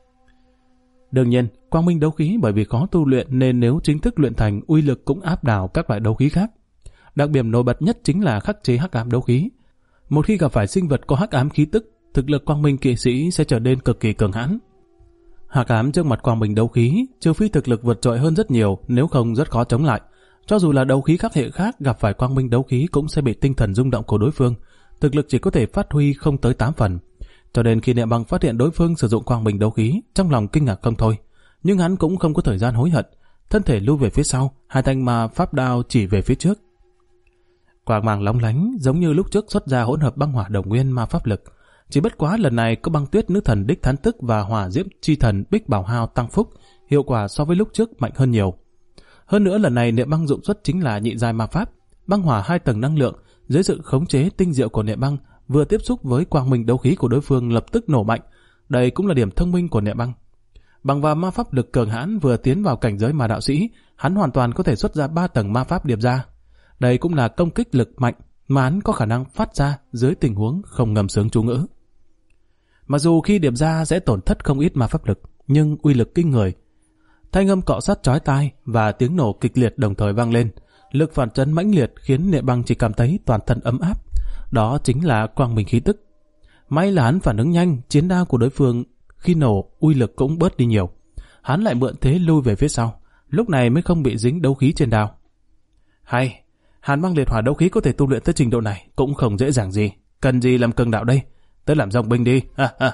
Đương nhiên, quang minh đấu khí bởi vì khó tu luyện nên nếu chính thức luyện thành, uy lực cũng áp đảo các loại đấu khí khác. Đặc điểm nổi bật nhất chính là khắc chế hắc ám đấu khí. Một khi gặp phải sinh vật có hắc ám khí tức, thực lực quang minh kỵ sĩ sẽ trở nên cực kỳ cường hãn. Hắc ám trước mặt quang minh đấu khí, trừ phi thực lực vượt trội hơn rất nhiều, nếu không rất khó chống lại. Cho dù là đấu khí khắc hệ khác gặp phải quang minh đấu khí cũng sẽ bị tinh thần rung động của đối phương, thực lực chỉ có thể phát huy không tới 8 phần. Cho nên khi Niệm Băng phát hiện đối phương sử dụng quang minh đấu khí, trong lòng kinh ngạc không thôi. Nhưng hắn cũng không có thời gian hối hận, thân thể lui về phía sau, hai thanh ma pháp đao chỉ về phía trước. Quang mang lóng lánh giống như lúc trước xuất ra hỗn hợp băng hỏa đồng nguyên ma pháp lực. Chỉ bất quá lần này có Băng Tuyết nữ thần đích thán tức và Hỏa Diễm chi thần Bích Bảo Hao tăng phúc, hiệu quả so với lúc trước mạnh hơn nhiều. Hơn nữa lần này Niệm Băng dụng xuất chính là nhị giai ma pháp, băng hỏa 2 tầng năng lượng, dưới sự khống chế tinh diệu của Niệm Băng, vừa tiếp xúc với quang minh đấu khí của đối phương lập tức nổ mạnh. Đây cũng là điểm thông minh của Niệm Băng. Bằng vào ma pháp lực cường hãn vừa tiến vào cảnh giới ma đạo sĩ, hắn hoàn toàn có thể xuất ra 3 tầng ma pháp điệp ra. Đây cũng là công kích lực mạnh mà hắn có khả năng phát ra dưới tình huống không ngâm sướng chú ngữ. Mặc dù khi điệp ra sẽ tổn thất không ít ma pháp lực, nhưng uy lực kinh người. Thanh âm cọ sát chói tai và tiếng nổ kịch liệt đồng thời vang lên, lực phản chấn mãnh liệt khiến Niệm Băng chỉ cảm thấy toàn thân ấm áp. Đó chính là quang minh khí tức. May là hắn phản ứng nhanh, chiến đao của đối phương khi nổ uy lực cũng bớt đi nhiều. Hắn lại mượn thế lui về phía sau, lúc này mới không bị dính đấu khí trên đao. Hay, Hàn Băng Liệt Hỏa đấu khí có thể tu luyện tới trình độ này cũng không dễ dàng gì. Cần gì làm cường đạo đây? Tới làm dòng binh đi.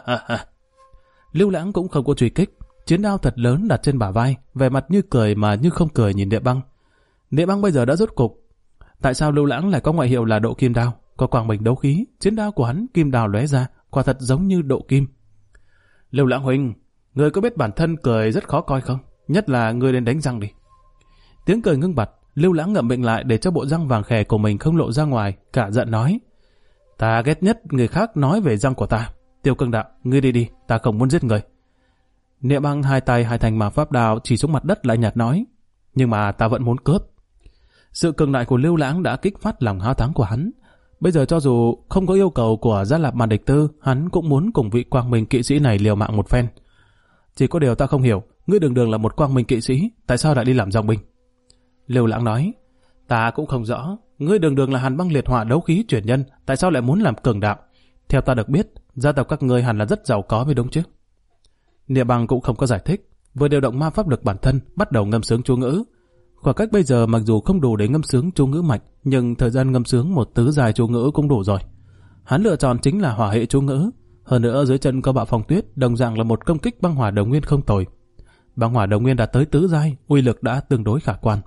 Lưu Lãng cũng không có truy kích, chiến đao thật lớn đặt trên bả vai, vẻ mặt như cười mà như không cười nhìn Niệm Băng. Niệm Băng bây giờ đã rốt cục. Tại sao Lưu Lãng lại có ngoại hiệu là độ kim đao? Có quang minh đấu khí, chiến đao của hắn kim đao lóe ra, quả thật giống như độ kim. Lưu Lãng huynh, người có biết bản thân cười rất khó coi không? Nhất là người đến đánh răng đi. Tiếng cười ngưng bặt, Lưu Lãng ngậm miệng lại để cho bộ răng vàng khè của mình không lộ ra ngoài, cả giận nói: Ta ghét nhất người khác nói về răng của ta. Tiêu Cương đạo, ngươi đi đi, ta không muốn giết người. Niệm Băng hai tay hai thành ma pháp đao chỉ xuống mặt đất lại nhạt nói: Nhưng mà ta vẫn muốn cướp. Sự cường đại của Lưu Lãng đã kích phát lòng háo thắng của hắn. Bây giờ cho dù không có yêu cầu của Gia Lạp Màn Địch Tư, hắn cũng muốn cùng vị quang minh kỵ sĩ này liều mạng một phen. Chỉ có điều ta không hiểu, ngươi đường đường là một quang minh kỵ sĩ, tại sao lại đi làm dòng binh? Lưu Lãng nói: Ta cũng không rõ, ngươi đường đường là Hàn Băng Liệt Hỏa đấu khí truyền nhân, tại sao lại muốn làm cường đạo? Theo ta được biết, gia tộc các ngươi hẳn là rất giàu có mới đúng chứ? Niệm Băng cũng không có giải thích, vừa điều động ma pháp lực bản thân, bắt đầu ngâm sướng chú ngữ. Khoảng cách bây giờ mặc dù không đủ để ngâm sướng chú ngữ mạnh, nhưng thời gian ngâm sướng một tứ dài chú ngữ cũng đủ rồi. Hắn lựa chọn chính là hỏa hệ chú ngữ, hơn nữa dưới chân có Bạo Phong Tuyết, đồng dạng là một công kích băng hỏa đồng nguyên không tồi. Băng hỏa đồng nguyên đạt tới tứ giai, uy lực đã tương đối khả quan.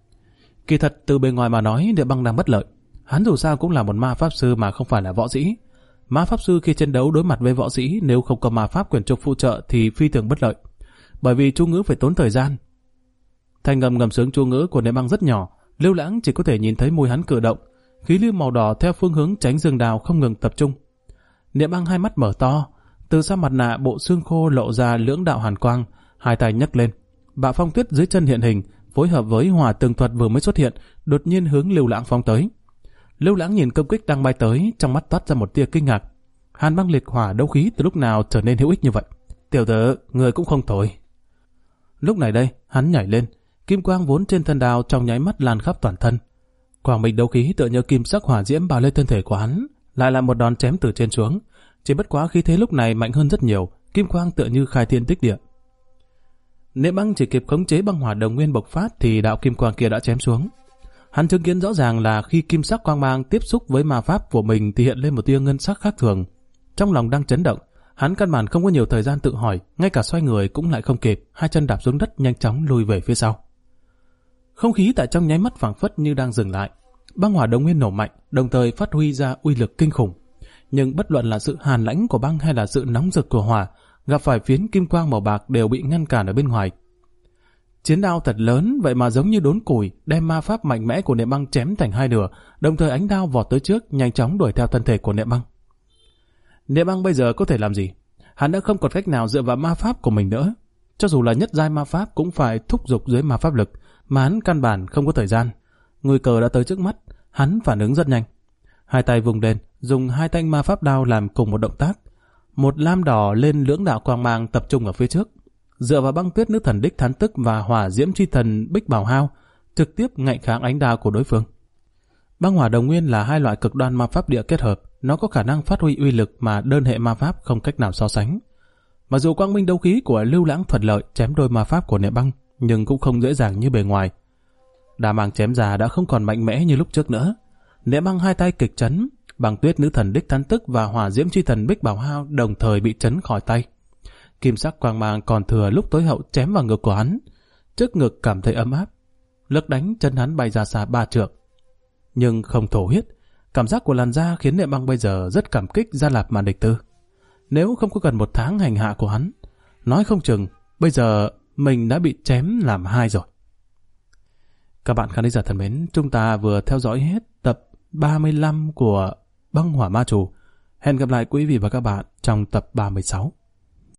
Kỳ thật từ bề ngoài mà nói, Niệm Băng đang bất lợi. Hắn dù sao cũng là một ma pháp sư mà không phải là võ sĩ. Ma pháp sư khi chiến đấu đối mặt với võ sĩ, nếu không có ma pháp quyển trục phụ trợ thì phi thường bất lợi, bởi vì chú ngữ phải tốn thời gian. Thanh âm ngầm sướng chú ngữ của Niệm Băng rất nhỏ, Lưu Lãng chỉ có thể nhìn thấy môi hắn cử động, khí lưu màu đỏ theo phương hướng tránh rừng đào không ngừng tập trung. Niệm Băng hai mắt mở to, từ sau mặt nạ bộ xương khô lộ ra lưỡng đạo hàn quang, hai tay nhấc lên. Bạo Phong Tuyết dưới chân hiện hình, phối hợp với hỏa tường thuật vừa mới xuất hiện, đột nhiên hướng Lưu Lãng phóng tới. Lưu Lãng nhìn công kích đang bay tới, trong mắt toát ra một tia kinh ngạc. Hàn Băng Liệt Hỏa đấu khí từ lúc nào trở nên hữu ích như vậy? Tiểu tử, người cũng không tồi. Lúc này đây, hắn nhảy lên, kim quang vốn trên thân đao trong nháy mắt lan khắp toàn thân. Quang minh đấu khí tựa như kim sắc hỏa diễm bao lên thân thể của hắn, lại là một đòn chém từ trên xuống. Chỉ bất quá khí thế lúc này mạnh hơn rất nhiều, kim quang tựa như khai thiên tích địa. Niệm Băng chỉ kịp khống chế băng hỏa đồng nguyên bộc phát thì đạo kim quang kia đã chém xuống. Hắn chứng kiến rõ ràng là khi kim sắc quang mang tiếp xúc với ma pháp của mình thì hiện lên một tia ngân sắc khác thường. Trong lòng đang chấn động, hắn căn bản không có nhiều thời gian tự hỏi, ngay cả xoay người cũng lại không kịp, hai chân đạp xuống đất nhanh chóng lùi về phía sau. Không khí tại trong nháy mắt phảng phất như đang dừng lại. Băng hỏa đồng nguyên nổ mạnh, đồng thời phát huy ra uy lực kinh khủng. Nhưng bất luận là sự hàn lãnh của băng hay là sự nóng rực của hỏa, gặp phải phiến kim quang màu bạc đều bị ngăn cản ở bên ngoài. Chiến đao thật lớn, vậy mà giống như đốn củi, đem ma pháp mạnh mẽ của Niệm Băng chém thành hai nửa, đồng thời ánh đao vọt tới trước, nhanh chóng đuổi theo thân thể của Niệm Băng. Niệm Băng bây giờ có thể làm gì? Hắn đã không còn cách nào dựa vào ma pháp của mình nữa. Cho dù là nhất giai ma pháp cũng phải thúc giục dưới ma pháp lực, mà hắn căn bản không có thời gian. Nguy cơ đã tới trước mắt, hắn phản ứng rất nhanh. Hai tay vùng lên, dùng hai thanh ma pháp đao làm cùng một động tác. Một lam đỏ lên lưỡng đạo quang mang tập trung ở phía trước. Dựa vào Băng Tuyết nữ thần đích thán tức và hỏa diễm chi thần Bích Bảo Hao, trực tiếp ngạnh kháng ánh đao của đối phương. Băng hỏa đồng nguyên là hai loại cực đoan ma pháp địa kết hợp, nó có khả năng phát huy uy lực mà đơn hệ ma pháp không cách nào so sánh. Mặc dù quang minh đấu khí của Lưu Lãng thuận lợi chém đôi ma pháp của Niệm Băng, nhưng cũng không dễ dàng như bề ngoài. Đà mang chém già đã không còn mạnh mẽ như lúc trước nữa. Niệm Băng hai tay kịch chấn, Băng Tuyết nữ thần đích thán tức và hỏa diễm chi thần Bích Bảo Hao đồng thời bị chấn khỏi tay. Kim sắc quang mang còn thừa lúc tối hậu chém vào ngực của hắn, trước ngực cảm thấy ấm áp. Lực đánh chân hắn bay ra xa 3 trượng, nhưng không thổ huyết. Cảm giác của làn da khiến Niệm Băng bây giờ rất cảm kích Gia Lạp Màn Địch Tư. Nếu không có gần 1 tháng hành hạ của hắn, nói không chừng bây giờ mình đã bị chém làm 2 rồi. Các bạn khán giả thân mến, chúng ta vừa theo dõi hết tập 35 của Băng Hỏa Ma Trù. Hẹn gặp lại quý vị và các bạn trong tập 36.